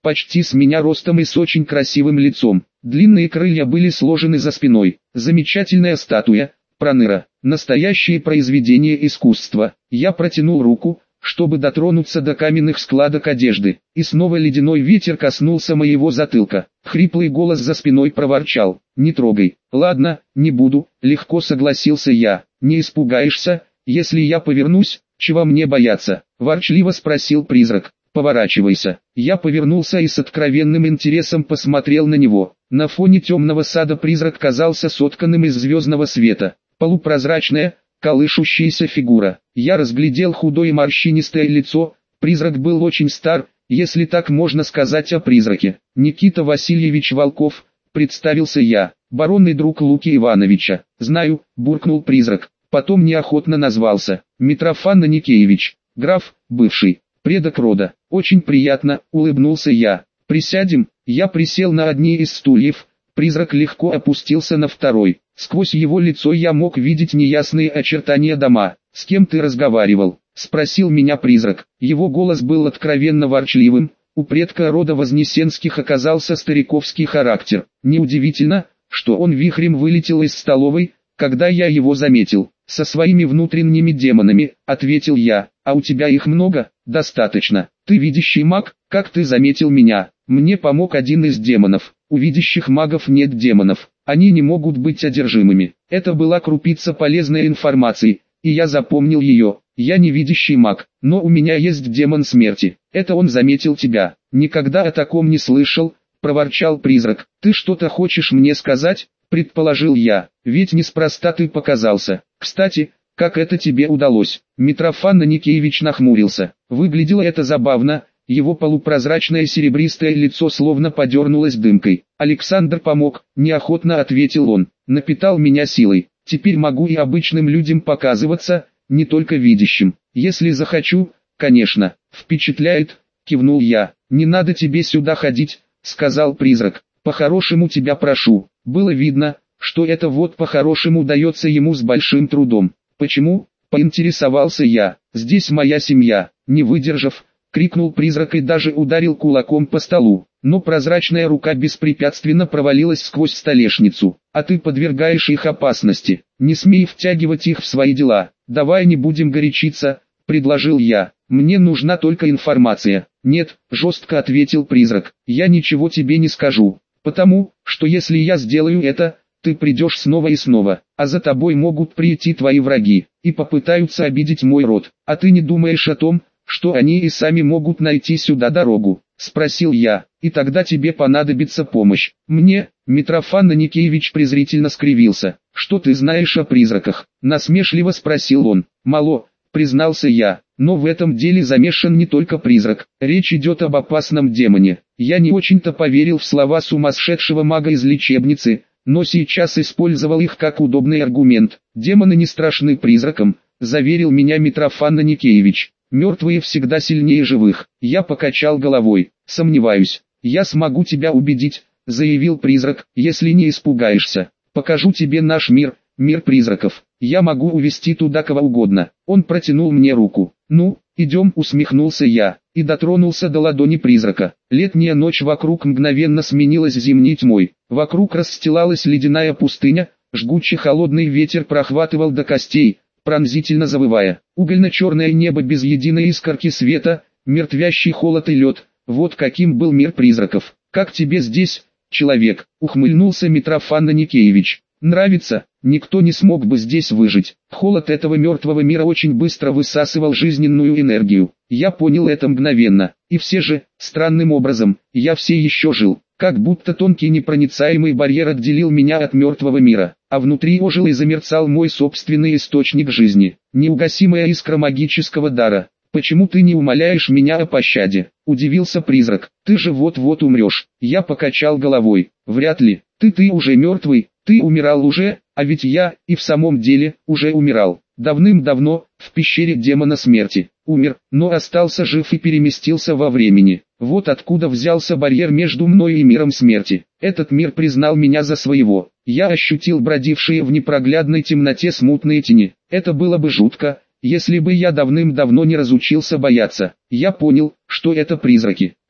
почти с меня ростом и с очень красивым лицом. Длинные крылья были сложены за спиной. Замечательная статуя, проныра, настоящее произведение искусства. Я протянул руку, чтобы дотронуться до каменных складок одежды, и снова ледяной ветер коснулся моего затылка. Хриплый голос за спиной проворчал: «Не трогай». «Ладно, не буду», — легко согласился я. «Не испугаешься, если я повернусь? Чего мне бояться?» — ворчливо спросил призрак. «Поворачивайся». Я повернулся и с откровенным интересом посмотрел на него. На фоне темного сада призрак казался сотканным из звездного света. Полупрозрачная, колышущаяся фигура. Я разглядел худое морщинистое лицо. Призрак был очень стар, если так можно сказать о призраке. «Никита Васильевич Волков», — представился я, — «баронный друг Луки Ивановича». «Знаю», — буркнул призрак. Потом неохотно назвался: «Митрофан Аникеевич, граф, бывший предок рода». «Очень приятно», — улыбнулся я. «Присядем». Я присел на одни из стульев. Призрак легко опустился на второй. Сквозь его лицо я мог видеть неясные очертания дома. «С кем ты разговаривал?» — спросил меня призрак. Его голос был откровенно ворчливым. У предка рода Вознесенских оказался стариковский характер. Неудивительно, что он вихрем вылетел из столовой, когда я его заметил. «Со своими внутренними демонами», — ответил я. «А у тебя их много?» «Достаточно. Ты видящий маг, как ты заметил меня. Мне помог один из демонов. У видящих магов нет демонов. Они не могут быть одержимыми». Это была крупица полезной информации, и я запомнил ее. «Я не видящий маг, но у меня есть демон смерти. Это он заметил тебя». «Никогда о таком не слышал», — проворчал призрак. «Ты что-то хочешь мне сказать?» — предположил я. «Ведь неспроста ты показался. Кстати, как это тебе удалось?» Митрофан Аникеевич нахмурился. Выглядело это забавно. Его полупрозрачное серебристое лицо словно подернулось дымкой. «Александр помог», — неохотно ответил он. «Напитал меня силой. Теперь могу и обычным людям показываться, не только видящим. Если захочу, конечно». «Впечатляет», — кивнул я. «Не надо тебе сюда ходить», — сказал призрак. «По-хорошему тебя прошу». Было видно, что это вот по-хорошему дается ему с большим трудом. «Почему?» — поинтересовался я. «Здесь моя семья». Не выдержав, крикнул призрак и даже ударил кулаком по столу. Но прозрачная рука беспрепятственно провалилась сквозь столешницу. «А ты подвергаешь их опасности. Не смей втягивать их в свои дела. Давай не будем горячиться», — предложил я. «Мне нужна только информация». «Нет», — жестко ответил призрак, — «я ничего тебе не скажу. Потому, что если я сделаю это, ты придешь снова и снова, а за тобой могут прийти твои враги, и попытаются обидеть мой род. А ты не думаешь о том, что они и сами могут найти сюда дорогу?» — спросил я. «И тогда тебе понадобится помощь». «Мне?» — Митрофан Аникеевич презрительно скривился. «Что ты знаешь о призраках?» — насмешливо спросил он. «Мало», — признался я. «Но в этом деле замешан не только призрак. Речь идет об опасном демоне». Я не очень-то поверил в слова сумасшедшего мага из лечебницы, но сейчас использовал их как удобный аргумент. «Демоны не страшны призракам», — заверил меня Митрофан Аникеевич. «Мертвые всегда сильнее живых». Я покачал головой. «Сомневаюсь. Я смогу тебя убедить», — заявил призрак, — «если не испугаешься. Покажу тебе наш мир, мир призраков. Я могу увести туда кого угодно». Он протянул мне руку. «Ну, идем», — усмехнулся я, и дотронулся до ладони призрака. Летняя ночь вокруг мгновенно сменилась зимней тьмой. Вокруг расстилалась ледяная пустыня, жгучий холодный ветер прохватывал до костей, пронзительно завывая. Угольно-черное небо без единой искорки света, мертвящий холод и лед. Вот каким был мир призраков. «Как тебе здесь, человек?» — ухмыльнулся Митрофан Аникеевич. «Нравится? Никто не смог бы здесь выжить». Холод этого мертвого мира очень быстро высасывал жизненную энергию. Я понял это мгновенно. И все же, странным образом, я все еще жил. Как будто тонкий непроницаемый барьер отделил меня от мертвого мира, а внутри ожил и замерцал мой собственный источник жизни. Неугасимая искра магического дара. «Почему ты не умоляешь меня о пощаде?» — удивился призрак. «Ты же вот-вот умрешь». Я покачал головой. «Вряд ли. Ты уже мертвый, ты умирал уже, а ведь я, и в самом деле, уже умирал. Давным-давно, в пещере демона смерти. Умер, но остался жив и переместился во времени. Вот откуда взялся барьер между мной и миром смерти. Этот мир признал меня за своего. Я ощутил бродившие в непроглядной темноте смутные тени. Это было бы жутко, если бы я давным-давно не разучился бояться. Я понял, что это призраки.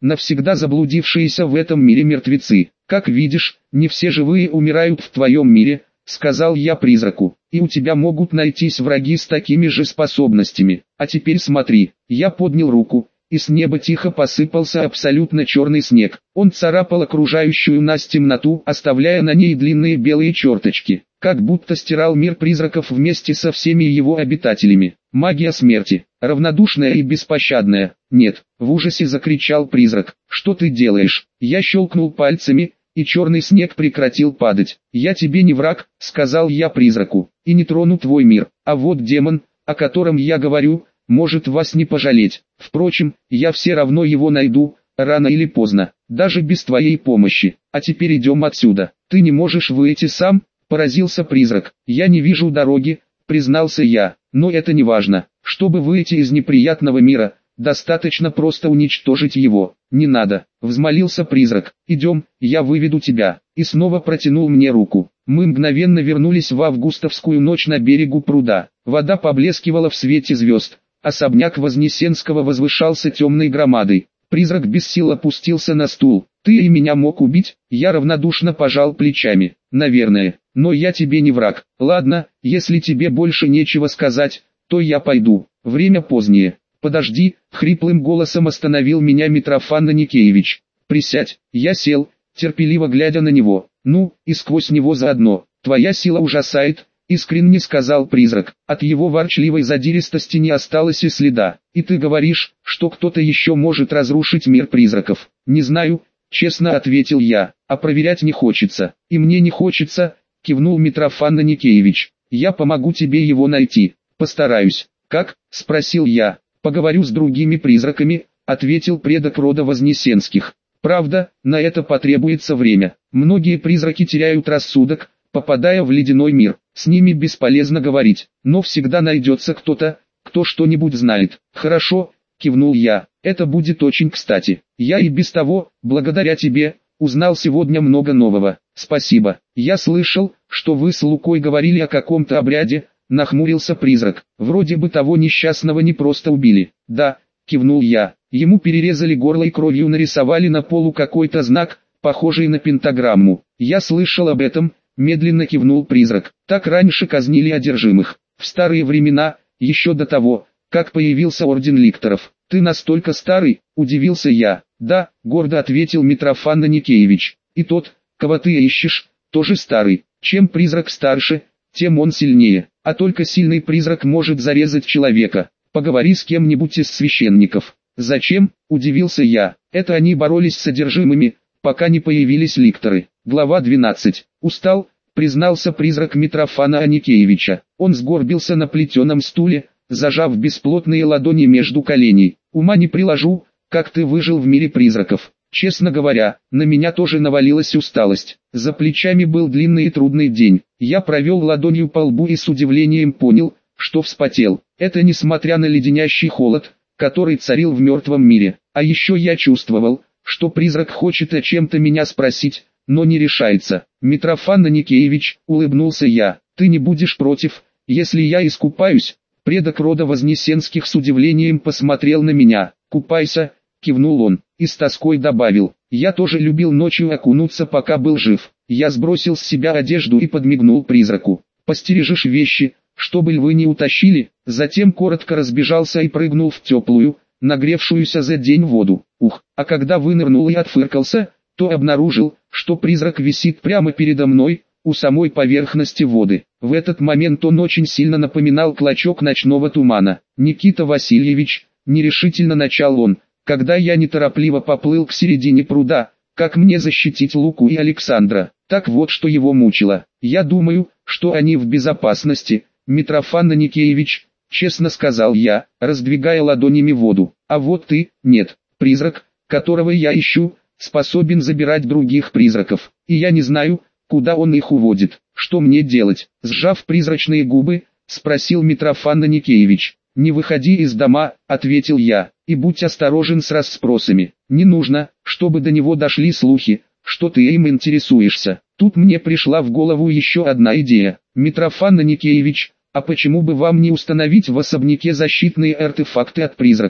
навсегда заблудившиеся в этом мире мертвецы. Как видишь, не все живые умирают в твоем мире, сказал я призраку, и у тебя могут найтись враги с такими же способностями. А теперь смотри, я поднял руку, и с неба тихо посыпался абсолютно черный снег. Он царапал окружающую нас темноту, оставляя на ней длинные белые черточки, как будто стирал мир призраков вместе со всеми его обитателями. Магия смерти, равнодушная и беспощадная. Нет, в ужасе закричал призрак. Что ты делаешь? Я щелкнул пальцами, и черный снег прекратил падать. Я тебе не враг, сказал я призраку, и не трону твой мир. А вот демон, о котором я говорю, может вас не пожалеть. Впрочем, я все равно его найду, рано или поздно, даже без твоей помощи. А теперь идем отсюда. Ты не можешь выйти сам? Поразился призрак. Я не вижу дороги, признался я, но это не важно. Чтобы выйти из неприятного мира, достаточно просто уничтожить его. Не надо, взмолился призрак. Идем, я выведу тебя. И снова протянул мне руку. Мы мгновенно вернулись в августовскую ночь на берегу пруда. Вода поблескивала в свете звезд. Особняк Вознесенского возвышался темной громадой. Призрак без сил опустился на стул. Ты и меня мог убить? Я равнодушно пожал плечами. Наверное, но я тебе не враг. Ладно, если тебе больше нечего сказать, то я пойду. Время позднее. Подожди, хриплым голосом остановил меня Митрофан Аникеевич. Присядь. Я сел, терпеливо глядя на него. Ну, и сквозь него заодно. Твоя сила ужасает, искренне сказал призрак. От его ворчливой задиристости не осталось и следа. И ты говоришь, что кто-то еще может разрушить мир призраков. Не знаю, честно ответил я, а проверять не хочется. И мне не хочется, кивнул Митрофан Аникеевич. Я помогу тебе его найти. Постараюсь. Как? Спросил я. Поговорю с другими призраками, ответил предок рода Вознесенских. Правда, на это потребуется время. Многие призраки теряют рассудок, попадая в ледяной мир. С ними бесполезно говорить, но всегда найдется кто-то, кто что-нибудь знает. Хорошо, кивнул я, это будет очень кстати. Я и без того, благодаря тебе, узнал сегодня много нового. Спасибо. Я слышал, что вы с Лукой говорили о каком-то обряде, нахмурился призрак. Вроде бы того несчастного не просто убили. Да, кивнул я. Ему перерезали горло и кровью нарисовали на полу какой-то знак, похожий на пентаграмму. Я слышал об этом, медленно кивнул призрак. Так раньше казнили одержимых. В старые времена, еще до того, как появился орден ликторов. Ты настолько старый, удивился я. Да, гордо ответил Митрофан Аникеевич. И тот, кого ты ищешь, тоже старый. Чем призрак старше, тем он сильнее. А только сильный призрак может зарезать человека. Поговори с кем-нибудь из священников. Зачем? Удивился я. Это они боролись с одержимыми, пока не появились ликторы. Глава 12. Устал, признался призрак Митрофана Аникеевича. Он сгорбился на плетеном стуле, зажав бесплотные ладони между коленей. Ума не приложу, как ты выжил в мире призраков. Честно говоря, на меня тоже навалилась усталость. За плечами был длинный и трудный день. Я провел ладонью по лбу и с удивлением понял, что вспотел. Это несмотря на леденящий холод, который царил в мертвом мире. А еще я чувствовал, что призрак хочет о чем-то меня спросить, но не решается. Митрофан Аникеевич, улыбнулся я, ты не будешь против, если я искупаюсь? Предок рода Вознесенских с удивлением посмотрел на меня. Купайся, кивнул он, и с тоской добавил, я тоже любил ночью окунуться, пока был жив. Я сбросил с себя одежду и подмигнул призраку. Постережешь вещи, чтобы львы не утащили. Затем коротко разбежался и прыгнул в теплую, нагревшуюся за день воду. Ух, а когда вынырнул и отфыркался, то обнаружил, что призрак висит прямо передо мной, у самой поверхности воды. В этот момент он очень сильно напоминал клочок ночного тумана. «Никита Васильевич», — нерешительно начал он, когда я неторопливо поплыл к середине пруда, как мне защитить Луку и Александра. Так вот что его мучило. Я думаю, что они в безопасности, Митрофан Аникеевич, честно сказал я, раздвигая ладонями воду. А вот ты, нет, призрак, которого я ищу, способен забирать других призраков, и я не знаю, куда он их уводит. Что мне делать? Сжав призрачные губы, спросил Митрофан Аникеевич. «Не выходи из дома», — ответил я, — «и будь осторожен с расспросами. Не нужно, чтобы до него дошли слухи, что ты им интересуешься». Тут мне пришла в голову еще одна идея. «Митрофан Аникеевич, а почему бы вам не установить в особняке защитные артефакты от призраков?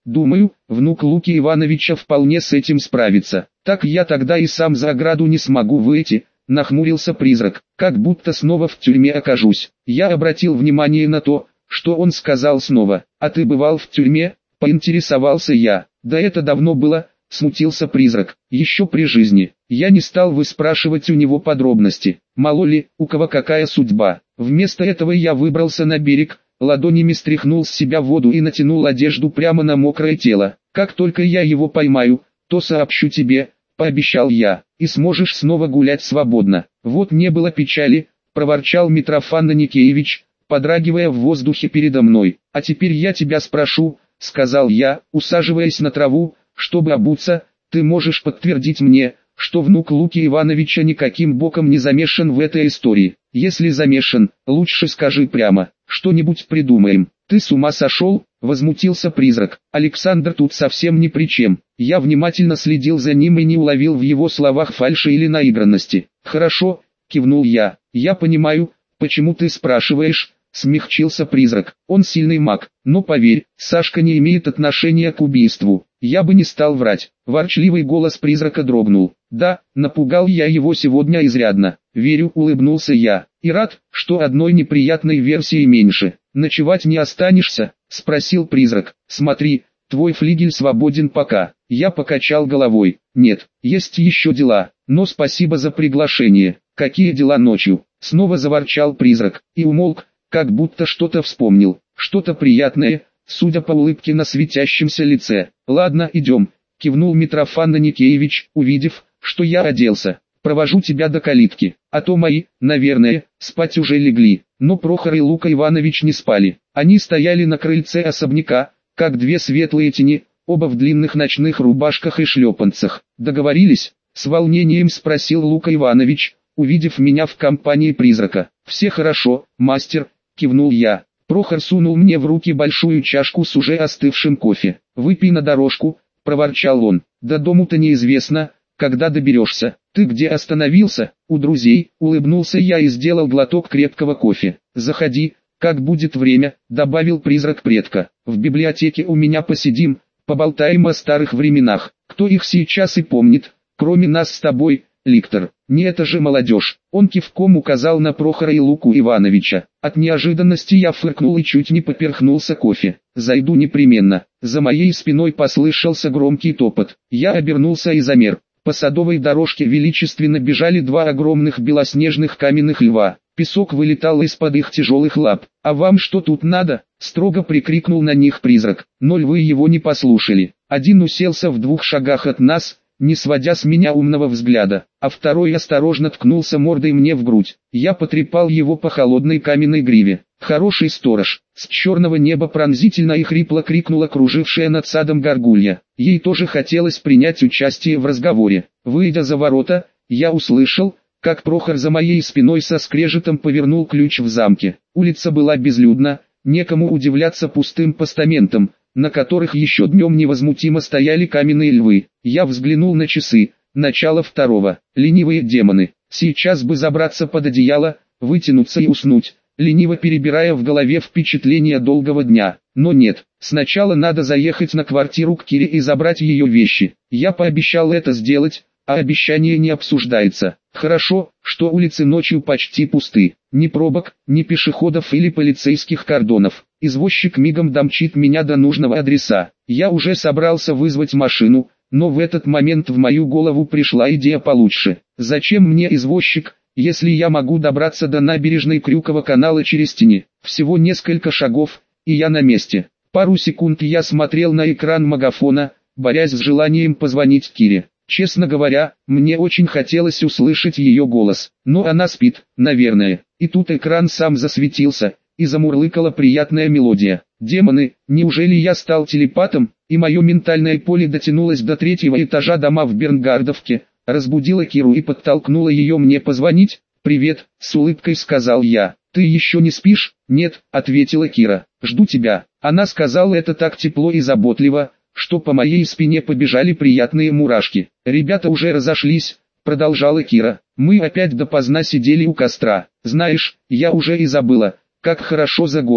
Думаю, внук Луки Ивановича вполне с этим справится. Так я тогда и сам за ограду не смогу выйти, нахмурился призрак, как будто снова в тюрьме окажусь. Я обратил внимание на то, что он сказал снова. А ты бывал в тюрьме? Поинтересовался я. Да это давно было, смутился призрак, еще при жизни. Я не стал выспрашивать у него подробности, мало ли, у кого какая судьба. Вместо этого я выбрался на берег, ладонями стряхнул с себя воду и натянул одежду прямо на мокрое тело. Как только я его поймаю, то сообщу тебе, пообещал я, и сможешь снова гулять свободно. Вот не было печали, проворчал Митрофан Аникеевич, подрагивая в воздухе передо мной. А теперь я тебя спрошу, сказал я, усаживаясь на траву, чтобы обуться, ты можешь подтвердить мне, что внук Луки Ивановича никаким боком не замешан в этой истории? Если замешан, лучше скажи прямо, что-нибудь придумаем. Ты с ума сошел? Возмутился призрак. Александр тут совсем ни при чем. Я внимательно следил за ним и не уловил в его словах фальши или наигранности. Хорошо, кивнул я. Я понимаю, почему ты спрашиваешь. Смягчился призрак. Он сильный маг, но поверь, Сашка не имеет отношения к убийству. Я бы не стал врать. Ворчливый голос призрака дрогнул. Да, напугал я его сегодня изрядно. Верю, улыбнулся я. И рад, что одной неприятной версии меньше. Ночевать не останешься? Спросил призрак. Смотри, твой флигель свободен пока. Я покачал головой. Нет, есть еще дела, но спасибо за приглашение. Какие дела ночью? Снова заворчал призрак и умолк, как будто что-то вспомнил, что-то приятное, судя по улыбке на светящемся лице. «Ладно, идем», — кивнул Митрофан Аникеевич, увидев, что я оделся. «Провожу тебя до калитки, а то мои, наверное, спать уже легли». Но Прохор и Лука Иванович не спали. Они стояли на крыльце особняка, как две светлые тени, оба в длинных ночных рубашках и шлепанцах. «Договорились?» — с волнением спросил Лука Иванович, увидев меня в компании призрака. «Все хорошо, мастер», — кивнул я. Прохор сунул мне в руки большую чашку с уже остывшим кофе. «Выпей на дорожку», — проворчал он. «До дому-то неизвестно, когда доберешься. Ты где остановился?» «У друзей», — улыбнулся я и сделал глоток крепкого кофе. «Заходи, как будет время», — добавил призрак предка. «В библиотеке у меня посидим, поболтаем о старых временах. Кто их сейчас и помнит, кроме нас с тобой, Ликтор? Не это же молодежь». Он кивком указал на Прохора и Луку Ивановича. От неожиданности я фыркнул и чуть не поперхнулся кофе. «Зайду непременно». За моей спиной послышался громкий топот. Я обернулся и замер. По садовой дорожке величественно бежали два огромных белоснежных каменных льва. Песок вылетал из-под их тяжелых лап. «А вам что тут надо?» — строго прикрикнул на них призрак. Но львы его не послушали. Один уселся в 2 шагах от нас, не сводя с меня умного взгляда, а второй осторожно ткнулся мордой мне в грудь. Я потрепал его по холодной каменной гриве. «Хороший сторож!» С черного неба пронзительно и хрипло крикнула кружившая над садом горгулья. Ей тоже хотелось принять участие в разговоре. Выйдя за ворота, я услышал, как Прохор за моей спиной со скрежетом повернул ключ в замке. Улица была безлюдна, некому удивляться пустым постаментам, на которых еще днем невозмутимо стояли каменные львы. Я взглянул на часы, начало 2. Ленивые демоны. Сейчас бы забраться под одеяло, вытянуться и уснуть, лениво перебирая в голове впечатления долгого дня. Но нет, сначала надо заехать на квартиру к Кире и забрать ее вещи. Я пообещал это сделать, а обещание не обсуждается. Хорошо, что улицы ночью почти пусты. Ни пробок, ни пешеходов или полицейских кордонов. Извозчик мигом домчит меня до нужного адреса. Я уже собрался вызвать машину, но в этот момент в мою голову пришла идея получше. Зачем мне извозчик, если я могу добраться до набережной Крюкова канала через тени? Всего несколько шагов, и я на месте. Пару секунд я смотрел на экран магафона, борясь с желанием позвонить Кире. Честно говоря, мне очень хотелось услышать ее голос, но она спит, наверное. И тут экран сам засветился, и замурлыкала приятная мелодия. Демоны, неужели я стал телепатом, и мое ментальное поле дотянулось до 3-го этажа дома в Бернгардовке, разбудила Киру и подтолкнула ее мне позвонить? «Привет», — с улыбкой сказал я. «Ты еще не спишь?» «Нет», — ответила Кира. «Жду тебя». Она сказала это так тепло и заботливо, что по моей спине побежали приятные мурашки. «Ребята уже разошлись», — продолжала Кира. «Мы опять допоздна сидели у костра. Знаешь, я уже и забыла, как хорошо за городом.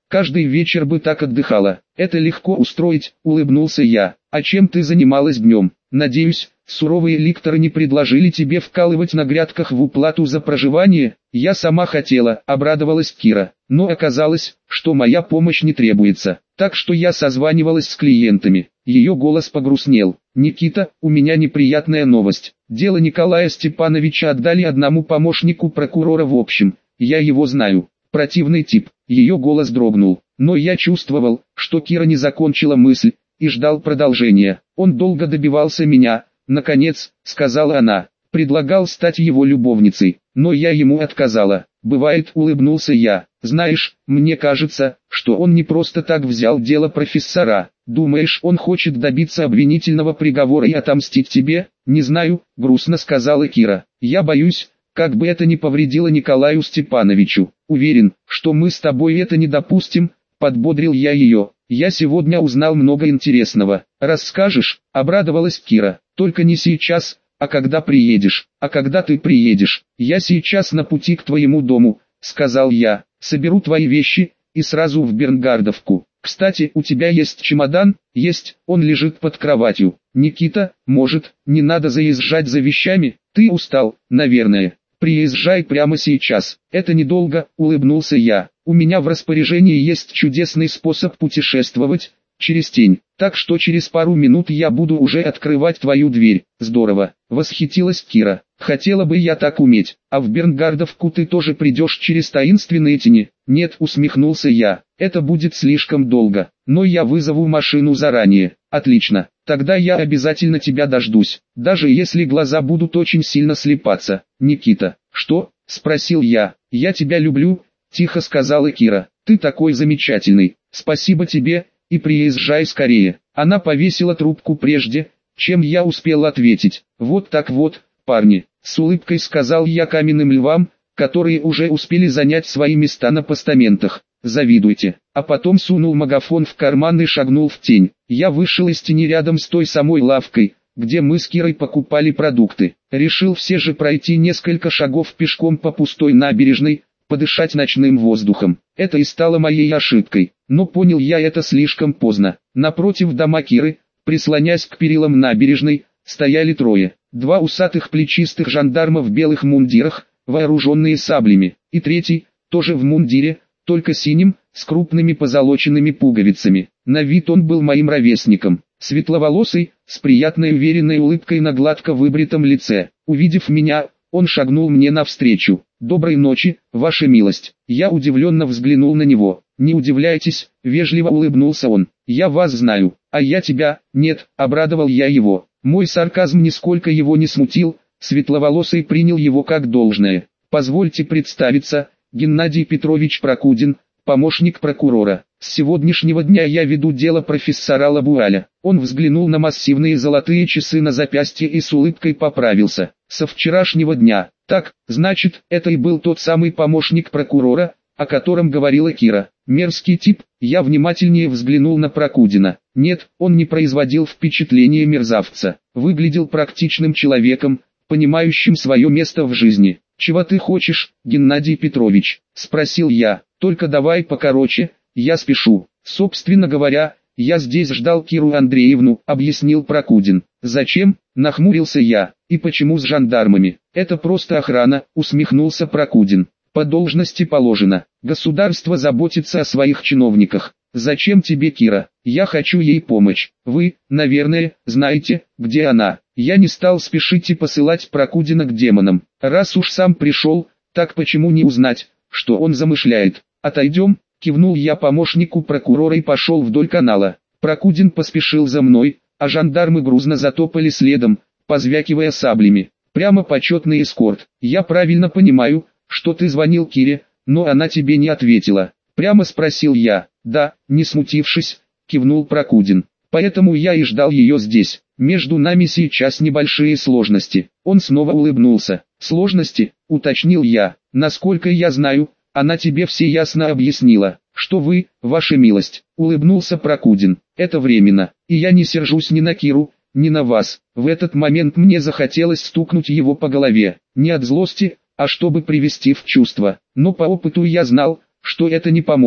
Каждый вечер бы так отдыхала. Это легко устроить, улыбнулся я. А чем ты занималась днем? Надеюсь, суровые ликторы не предложили тебе вкалывать на грядках в уплату за проживание? Я сама хотела, обрадовалась Кира. Но оказалось, что моя помощь не требуется. Так что я созванивалась с клиентами. Ее голос погрустнел. «Никита, у меня неприятная новость. Дело Николая Степановича отдали одному помощнику прокурора в общем. Я его знаю. Противный тип». Ее голос дрогнул. Но я чувствовал, что Кира не закончила мысль, и ждал продолжения. «Он долго добивался меня, наконец», — сказала она. «Предлагал стать его любовницей, но я ему отказала». «Бывает», — улыбнулся я. «Знаешь, мне кажется, что он не просто так взял дело профессора. Думаешь, он хочет добиться обвинительного приговора и отомстить тебе?» «Не знаю», — грустно сказала Кира. «Я боюсь, как бы это ни повредило Николаю Степановичу. Уверен, что мы с тобой это не допустим», — подбодрил я ее. «Я сегодня узнал много интересного. Расскажешь?» — обрадовалась Кира. «Только не сейчас, а когда приедешь». «А когда ты приедешь?» «Я сейчас на пути к твоему дому», — сказал я. «Соберу твои вещи, и сразу в Бернгардовку. Кстати, у тебя есть чемодан?» «Есть, он лежит под кроватью». «Никита, может, не надо заезжать за вещами? Ты устал, наверное. Приезжай прямо сейчас». «Это недолго», — улыбнулся я. «У меня в распоряжении есть чудесный способ путешествовать через тень, так что через пару минут я буду уже открывать твою дверь». «Здорово», — восхитилась Кира. «Хотела бы я так уметь. А в Бернгардовку ты тоже придешь через таинственные тени?» «Нет», — усмехнулся я. «Это будет слишком долго, но я вызову машину заранее». «Отлично, тогда я обязательно тебя дождусь, даже если глаза будут очень сильно слепаться». «Никита». «Что?» — спросил я. «Я тебя люблю», — тихо сказала Кира. «Ты такой замечательный. Спасибо тебе, и приезжай скорее». Она повесила трубку прежде, чем я успел ответить. «Вот так вот, парни», — с улыбкой сказал я каменным львам, которые уже успели занять свои места на постаментах. «Завидуйте». А потом сунул магафон в карман и шагнул в тень. Я вышел из тени рядом с той самой лавкой, где мы с Кирой покупали продукты. Решил все же пройти несколько шагов пешком по пустой набережной, подышать ночным воздухом. Это и стало моей ошибкой, но понял я это слишком поздно. Напротив дома Киры, прислонясь к перилам набережной, стояли трое. Два усатых плечистых жандарма в белых мундирах, вооруженные саблями, и третий, тоже в мундире, только синим, с крупными позолоченными пуговицами. На вид он был моим ровесником, светловолосый, с приятной уверенной улыбкой на гладко выбритом лице. Увидев меня, он шагнул мне навстречу. «Доброй ночи, ваша милость». Я удивленно взглянул на него. «Не удивляйтесь», — вежливо улыбнулся он. «Я вас знаю, а я тебя, нет», — обрадовал я его. Мой сарказм нисколько его не смутил, светловолосый принял его как должное. «Позвольте представиться, Геннадий Петрович Прокудин, помощник прокурора. С сегодняшнего дня я веду дело профессора Лабуаля». Он взглянул на массивные золотые часы на запястье и с улыбкой поправился. «Со вчерашнего дня. Так, значит, это и был тот самый помощник прокурора, о котором говорила Кира. Мерзкий тип». Я внимательнее взглянул на Прокудина. Нет, он не производил впечатления мерзавца. Выглядел практичным человеком, понимающим свое место в жизни. «Чего ты хочешь, Геннадий Петрович?» — спросил я. «Только давай покороче, я спешу». «Собственно говоря, я здесь ждал Киру Андреевну», — объяснил Прокудин. «Зачем?» — нахмурился я. «И почему с жандармами?» «Это просто охрана», — усмехнулся Прокудин. «По должности положено. Государство заботится о своих чиновниках. Зачем тебе Кира? Я хочу ей помочь. Вы, наверное, знаете, где она». Я не стал спешить и посылать Прокудина к демонам. Раз уж сам пришел, так почему не узнать, что он замышляет? «Отойдем», — кивнул я помощнику прокурора и пошел вдоль канала. Прокудин поспешил за мной, а жандармы грузно затопали следом, позвякивая саблями. «Прямо почетный эскорт. Я правильно понимаю, что ты звонил Кире, но она тебе не ответила?» Прямо спросил я. «Да», не смутившись, кивнул Прокудин. «Поэтому я и ждал ее здесь. Между нами сейчас небольшие сложности». Он снова улыбнулся. «Сложности?» — уточнил я. «Насколько я знаю, она тебе все ясно объяснила, что вы, ваша милость», — улыбнулся Прокудин. «Это временно, и я не сержусь ни на Киру, ни на вас». В этот момент мне захотелось стукнуть его по голове, не от злости, а чтобы привести в чувство. Но по опыту я знал, что это не поможет.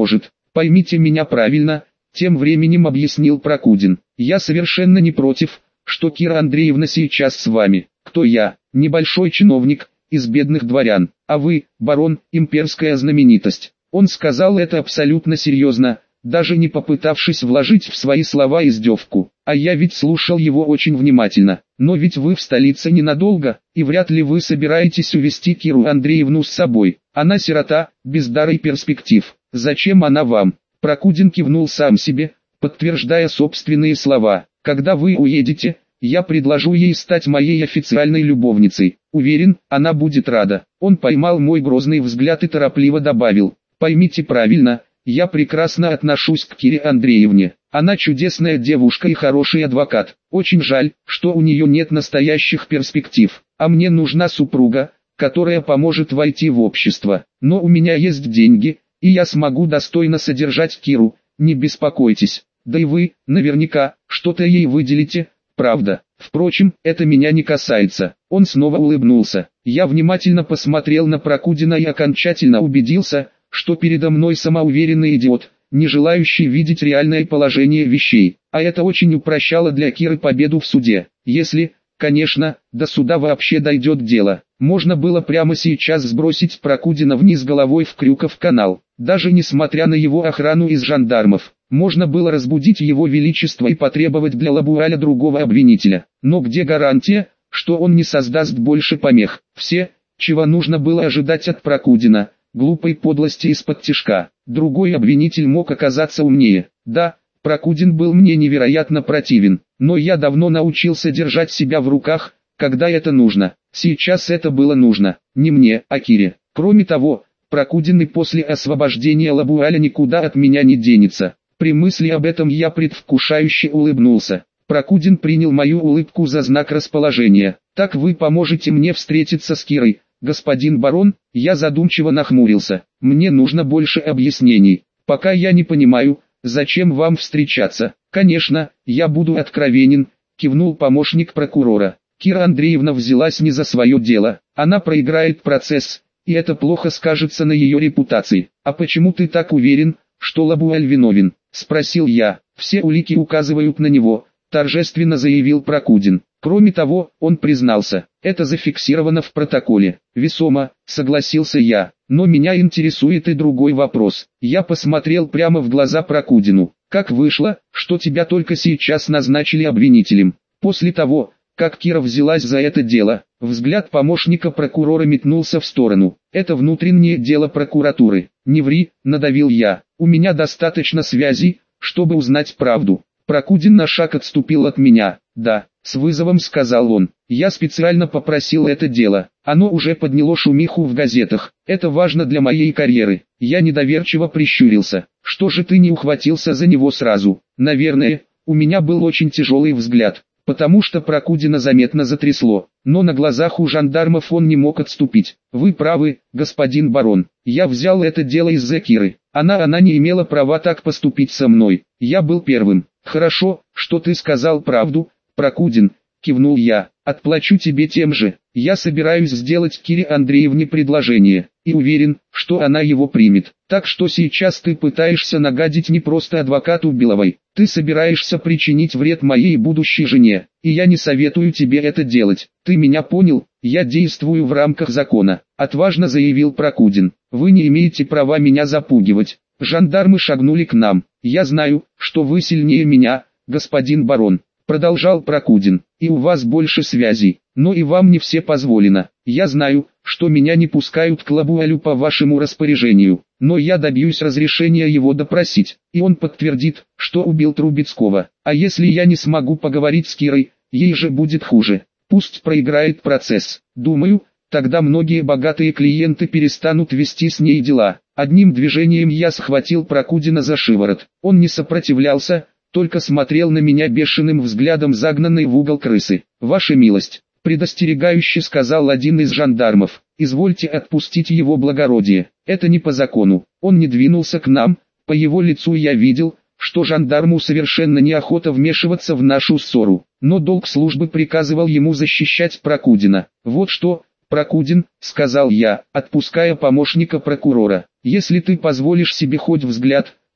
Поймите меня правильно, тем временем объяснил Прокудин. Я совершенно не против, что Кира Андреевна сейчас с вами. Кто я? Небольшой чиновник, из бедных дворян. А вы, барон, имперская знаменитость. Он сказал это абсолютно серьезно, даже не попытавшись вложить в свои слова издевку. А я ведь слушал его очень внимательно. Но ведь вы в столице ненадолго, и вряд ли вы собираетесь увезти Киру Андреевну с собой. Она сирота, без дара и перспектив. Зачем она вам? Прокудин кивнул сам себе, подтверждая собственные слова. Когда вы уедете, я предложу ей стать моей официальной любовницей. Уверен, она будет рада. Он поймал мой грозный взгляд и торопливо добавил. Поймите правильно, я прекрасно отношусь к Кире Андреевне. Она чудесная девушка и хороший адвокат. Очень жаль, что у нее нет настоящих перспектив. А мне нужна супруга, которая поможет войти в общество. Но у меня есть деньги, и я смогу достойно содержать Киру, не беспокойтесь. Да и вы, наверняка, что-то ей выделите, правда. Впрочем, это меня не касается. Он снова улыбнулся. Я внимательно посмотрел на Прокудина и окончательно убедился, что передо мной самоуверенный идиот, не желающий видеть реальное положение вещей. А это очень упрощало для Киры победу в суде. Если, конечно, до суда вообще дойдет дело. Можно было прямо сейчас сбросить Прокудина вниз головой в Крюков канал. Даже несмотря на его охрану из жандармов, можно было разбудить его величество и потребовать для Лабуаля другого обвинителя. Но где гарантия, что он не создаст больше помех? Все, чего нужно было ожидать от Прокудина, глупой подлости из-под тишка. Другой обвинитель мог оказаться умнее. Да, Прокудин был мне невероятно противен, но я давно научился держать себя в руках, когда это нужно. Сейчас это было нужно, не мне, а Кире. Кроме того, Прокудин и после освобождения Лабуаля никуда от меня не денется. При мысли об этом я предвкушающе улыбнулся. Прокудин принял мою улыбку за знак расположения. «Так вы поможете мне встретиться с Кирой, господин барон?» Я задумчиво нахмурился. «Мне нужно больше объяснений. Пока я не понимаю, зачем вам встречаться?» «Конечно, я буду откровенен», — кивнул помощник прокурора. «Кира Андреевна взялась не за свое дело. Она проиграет процесс, и это плохо скажется на ее репутации». «А почему ты так уверен, что Лабуаль виновен?» — спросил я. «Все улики указывают на него», — торжественно заявил Прокудин. «Кроме того, он признался. Это зафиксировано в протоколе». «Весомо», — согласился я. «Но меня интересует и другой вопрос». Я посмотрел прямо в глаза Прокудину. «Как вышло, что тебя только сейчас назначили обвинителем? После того, как Кира взялась за это дело?» Взгляд помощника прокурора метнулся в сторону. «Это внутреннее дело прокуратуры». «Не ври», — надавил я. «У меня достаточно связей, чтобы узнать правду». Прокудин на шаг отступил от меня. «Да», — с вызовом сказал он. «Я специально попросил это дело. Оно уже подняло шумиху в газетах. Это важно для моей карьеры». Я недоверчиво прищурился. «Что же ты не ухватился за него сразу?» «Наверное, у меня был очень тяжелый взгляд, потому что Прокудина заметно затрясло. Но на глазах у жандармов он не мог отступить. «Вы правы, господин барон. Я взял это дело из-за Киры. Она не имела права так поступить со мной. Я был первым». «Хорошо, что ты сказал правду, Прокудин», — кивнул я. «Отплачу тебе тем же. Я собираюсь сделать Кире Андреевне предложение, и уверен, что она его примет. Так что сейчас ты пытаешься нагадить не просто адвокату Беловой. Ты собираешься причинить вред моей будущей жене, и я не советую тебе это делать. Ты меня понял? Я действую в рамках закона», — отважно заявил Прокудин. «Вы не имеете права меня запугивать». Жандармы шагнули к нам. «Я знаю, что вы сильнее меня, господин барон», — продолжал Прокудин, — «и у вас больше связей, но и вам не все позволено. Я знаю, что меня не пускают к Лабуалю по вашему распоряжению, но я добьюсь разрешения его допросить, и он подтвердит, что убил Трубецкого. А если я не смогу поговорить с Кирой, ей же будет хуже. Пусть проиграет процесс. Думаю, тогда многие богатые клиенты перестанут вести с ней дела». Одним движением я схватил Прокудина за шиворот. Он не сопротивлялся, только смотрел на меня бешеным взглядом загнанной в угол крысы. «Ваша милость», — предостерегающе сказал один из жандармов, — «извольте отпустить его благородие. Это не по закону». Он не двинулся к нам, по его лицу я видел, что жандарму совершенно неохота вмешиваться в нашу ссору, но долг службы приказывал ему защищать Прокудина. «Вот что, Прокудин», — сказал я, отпуская помощника прокурора, — «если ты позволишь себе хоть взгляд,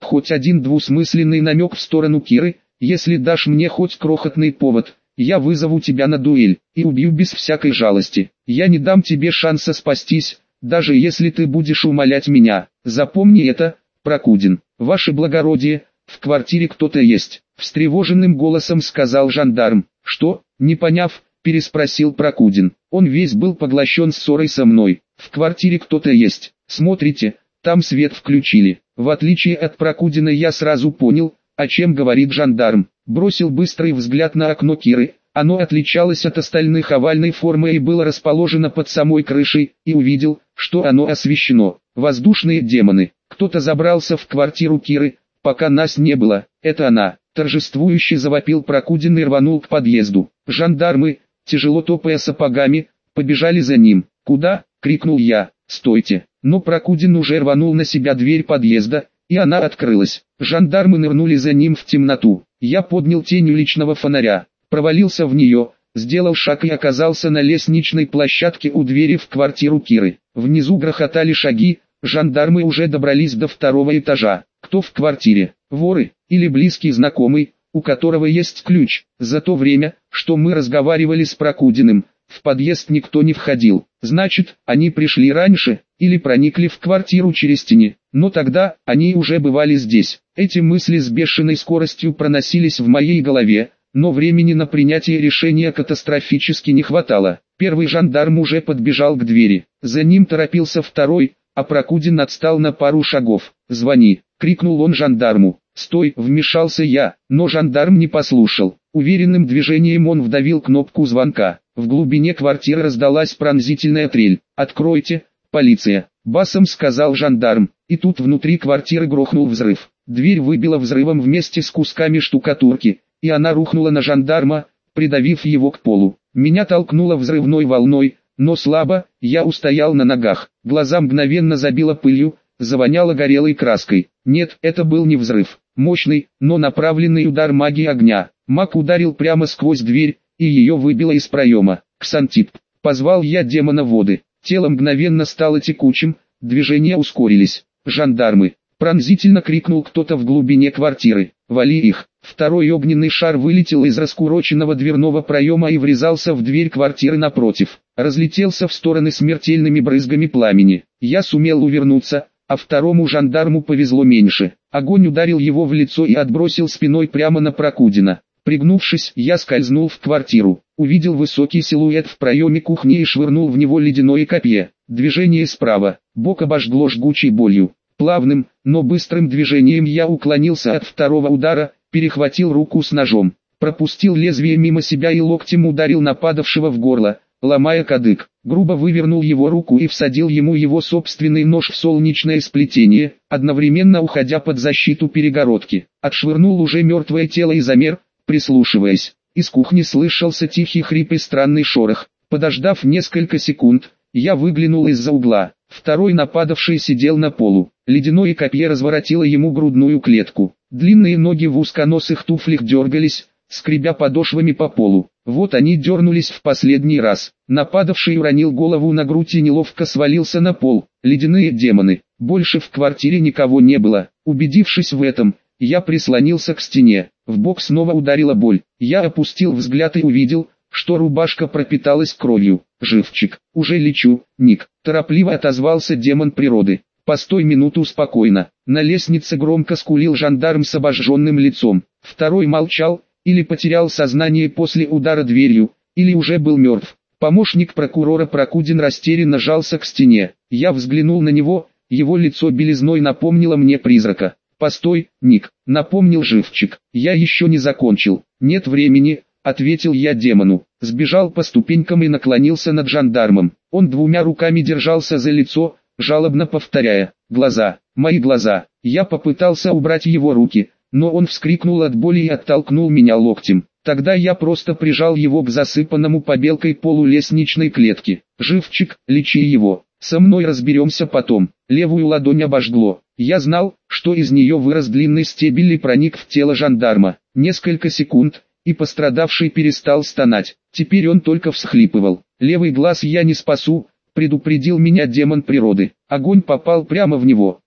хоть один двусмысленный намек в сторону Киры, если дашь мне хоть крохотный повод, я вызову тебя на дуэль, и убью без всякой жалости. Я не дам тебе шанса спастись, даже если ты будешь умолять меня. Запомни это, Прокудин. Ваше благородие, в квартире кто-то есть, встревоженным голосом сказал жандарм. Что, не поняв, переспросил Прокудин. Он весь был поглощен ссорой со мной. В квартире кто-то есть. Смотрите, там свет включили. В отличие от Прокудина я сразу понял, о чем говорит жандарм. Бросил быстрый взгляд на окно Киры. Оно отличалось от остальных овальной формы и было расположено под самой крышей, и увидел, что оно освещено. Воздушные демоны. Кто-то забрался в квартиру Киры, пока нас не было. Это она. Торжествующе завопил Прокудин и рванул к подъезду. Жандармы, тяжело топая сапогами, побежали за ним. «Куда?» — крикнул я. «Стойте!» Но Прокудин уже рванул на себя дверь подъезда, и она открылась. Жандармы нырнули за ним в темноту. Я поднял тень уличного фонаря, провалился в нее, сделал шаг и оказался на лестничной площадке у двери в квартиру Киры. Внизу грохотали шаги, жандармы уже добрались до второго этажа. Кто в квартире? Воры или близкий знакомый, у которого есть ключ? За то время, что мы разговаривали с Прокудиным, в подъезд никто не входил. Значит, они пришли раньше, или проникли в квартиру через тени. Но тогда, они уже бывали здесь. Эти мысли с бешеной скоростью проносились в моей голове, но времени на принятие решения катастрофически не хватало. Первый жандарм уже подбежал к двери. За ним торопился второй, а Прокудин отстал на пару шагов. «Звони!» — крикнул он жандарму. «Стой!» — вмешался я, но жандарм не послушал. Уверенным движением он вдавил кнопку звонка. В глубине квартиры раздалась пронзительная трель. «Откройте, полиция!» — басом сказал жандарм. И тут внутри квартиры грохнул взрыв. Дверь выбила взрывом вместе с кусками штукатурки, и она рухнула на жандарма, придавив его к полу. Меня толкнуло взрывной волной, но слабо, я устоял на ногах. Глаза мгновенно забило пылью, завоняло горелой краской. Нет, это был не взрыв. Мощный, но направленный удар магии огня. Маг ударил прямо сквозь дверь, и ее выбило из проема. «Ксантип!» — позвал я демона воды. Тело мгновенно стало текучим, движения ускорились. «Жандармы!» — пронзительно крикнул кто-то в глубине квартиры. «Вали их!» Второй огненный шар вылетел из раскуроченного дверного проема и врезался в дверь квартиры напротив. Разлетелся в стороны смертельными брызгами пламени. Я сумел увернуться, а второму жандарму повезло меньше. Огонь ударил его в лицо и отбросил спиной прямо на Прокудина. Пригнувшись, я скользнул в квартиру, увидел высокий силуэт в проеме кухни и швырнул в него ледяное копье. Движение справа, бок обожгло жгучей болью. Плавным, но быстрым движением я уклонился от второго удара, перехватил руку с ножом, пропустил лезвие мимо себя и локтем ударил нападавшего в горло, ломая кадык. Грубо вывернул его руку и всадил ему его собственный нож в солнечное сплетение, одновременно уходя под защиту перегородки. Отшвырнул уже мертвое тело и замер, прислушиваясь. Из кухни слышался тихий хрип и странный шорох. Подождав несколько секунд, я выглянул из-за угла. Второй нападавший сидел на полу. Ледяное копье разворотило ему грудную клетку. Длинные ноги в узконосых туфлях дергались, скребя подошвами по полу. Вот они дернулись в последний раз. Нападавший уронил голову на грудь и неловко свалился на пол. Ледяные демоны. Больше в квартире никого не было. Убедившись в этом, я прислонился к стене. В бок снова ударила боль. Я опустил взгляд и увидел, что рубашка пропиталась кровью. «Живчик, уже лечу, Ник», — торопливо отозвался демон природы. «Постой минуту спокойно». На лестнице громко скулил жандарм с обожженным лицом. Второй молчал, или потерял сознание после удара дверью, или уже был мертв. Помощник прокурора Прокудин растерянно жался к стене. Я взглянул на него, его лицо белизной напомнило мне призрака. «Постой, Ник», — напомнил Живчик. «Я еще не закончил». «Нет времени», — ответил я демону. Сбежал по ступенькам и наклонился над жандармом. Он двумя руками держался за лицо, жалобно повторяя: «Глаза, мои глаза». Я попытался убрать его руки, но он вскрикнул от боли и оттолкнул меня локтем. Тогда я просто прижал его к засыпанному побелкой полу лестничной клетки. «Живчик, лечи его, со мной разберемся потом». Левую ладонь обожгло. Я знал, что из нее вырос длинный стебель и проник в тело жандарма. Несколько секунд, и пострадавший перестал стонать. Теперь он только всхлипывал. «Левый глаз я не спасу», — предупредил меня демон природы. Огонь попал прямо в него.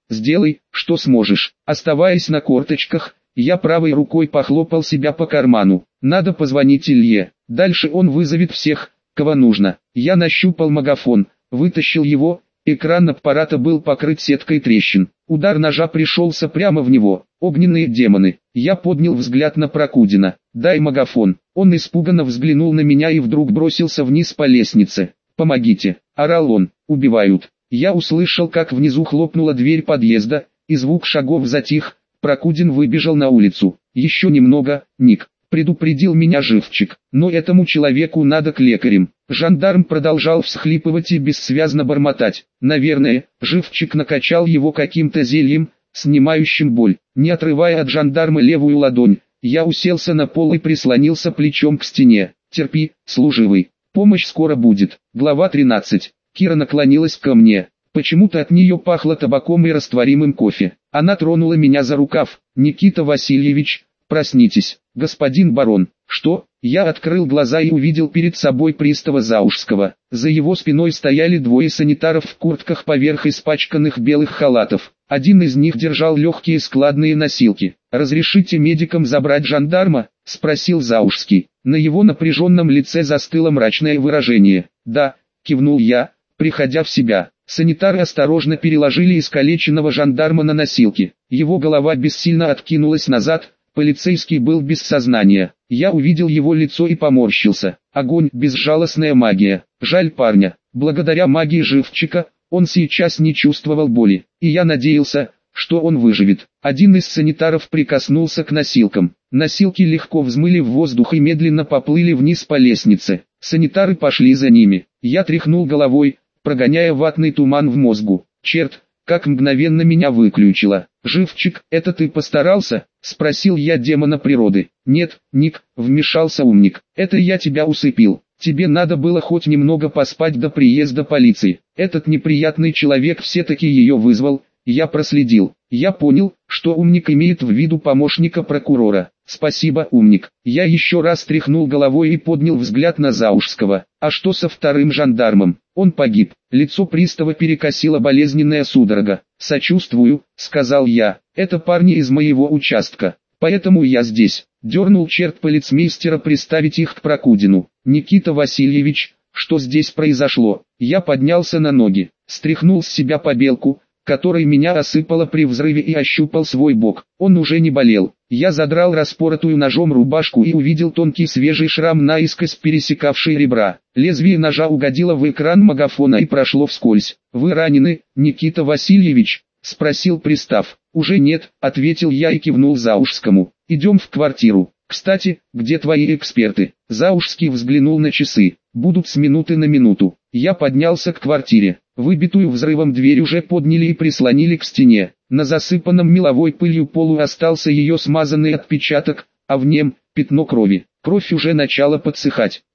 Сделай, что сможешь. Оставаясь на корточках, я правой рукой похлопал себя по карману. Надо позвонить Илье. Дальше он вызовет всех, кого нужно. Я нащупал магафон, вытащил его. Экран аппарата был покрыт сеткой трещин. Удар ножа пришелся прямо в него. Огненные демоны. Я поднял взгляд на Прокудина. «Дай магафон». Он испуганно взглянул на меня и вдруг бросился вниз по лестнице. «Помогите!» – орал он. «Убивают!» Я услышал, как внизу хлопнула дверь подъезда, и звук шагов затих. Прокудин выбежал на улицу. «Еще немного, Ник», — предупредил меня Живчик. «Но этому человеку надо к лекарям». Жандарм продолжал всхлипывать и бессвязно бормотать. Наверное, Живчик накачал его каким-то зельем, снимающим боль. Не отрывая от жандарма левую ладонь, я уселся на пол и прислонился плечом к стене. «Терпи, служивый. Помощь скоро будет». Глава 13. Кира наклонилась ко мне. Почему-то от нее пахло табаком и растворимым кофе. Она тронула меня за рукав. «Никита Васильевич, проснитесь». «Господин барон». «Что?» Я открыл глаза и увидел перед собой пристава Заужского. За его спиной стояли двое санитаров в куртках поверх испачканных белых халатов. Один из них держал легкие складные носилки. «Разрешите медикам забрать жандарма?» – спросил Заужский. На его напряженном лице застыло мрачное выражение. «Да», – кивнул я, приходя в себя. Санитары осторожно переложили искалеченного жандарма на носилки. Его голова бессильно откинулась назад, полицейский был без сознания. Я увидел его лицо и поморщился. Огонь, безжалостная магия. Жаль парня. Благодаря магии Живчика, он сейчас не чувствовал боли. И я надеялся, что он выживет. Один из санитаров прикоснулся к носилкам. Носилки легко взмыли в воздух и медленно поплыли вниз по лестнице. Санитары пошли за ними. Я тряхнул головой, прогоняя ватный туман в мозгу. Черт, как мгновенно меня выключило. «Живчик, это ты постарался?» – спросил я демона природы. «Нет, Ник», – вмешался умник, – «это я тебя усыпил. Тебе надо было хоть немного поспать до приезда полиции. Этот неприятный человек все-таки ее вызвал». Я проследил. Я понял, что умник имеет в виду помощника прокурора. «Спасибо, умник». Я еще раз тряхнул головой и поднял взгляд на Заужского. «А что со вторым жандармом?» «Он погиб». Лицо пристава перекосило болезненная судорога. «Сочувствую», — сказал я. «Это парни из моего участка. Поэтому я здесь». Дернул черт полицмейстера приставить их к Прокудину. «Никита Васильевич, что здесь произошло?» Я поднялся на ноги, стряхнул с себя побелку, который меня осыпало при взрыве, и ощупал свой бок. Он уже не болел. Я задрал распоротую ножом рубашку и увидел тонкий свежий шрам наискось пересекавший ребра. Лезвие ножа угодило в экран магафона и прошло вскользь. «Вы ранены, Никита Васильевич?» – спросил пристав. «Уже нет», – ответил я и кивнул Заужскому. «Идем в квартиру. Кстати, где твои эксперты?» Заужский взглянул на часы. «Будут с минуты на минуту». Я поднялся к квартире. Выбитую взрывом дверь уже подняли и прислонили к стене. На засыпанном меловой пылью полу остался ее смазанный отпечаток, а в нем пятно крови. Кровь уже начала подсыхать.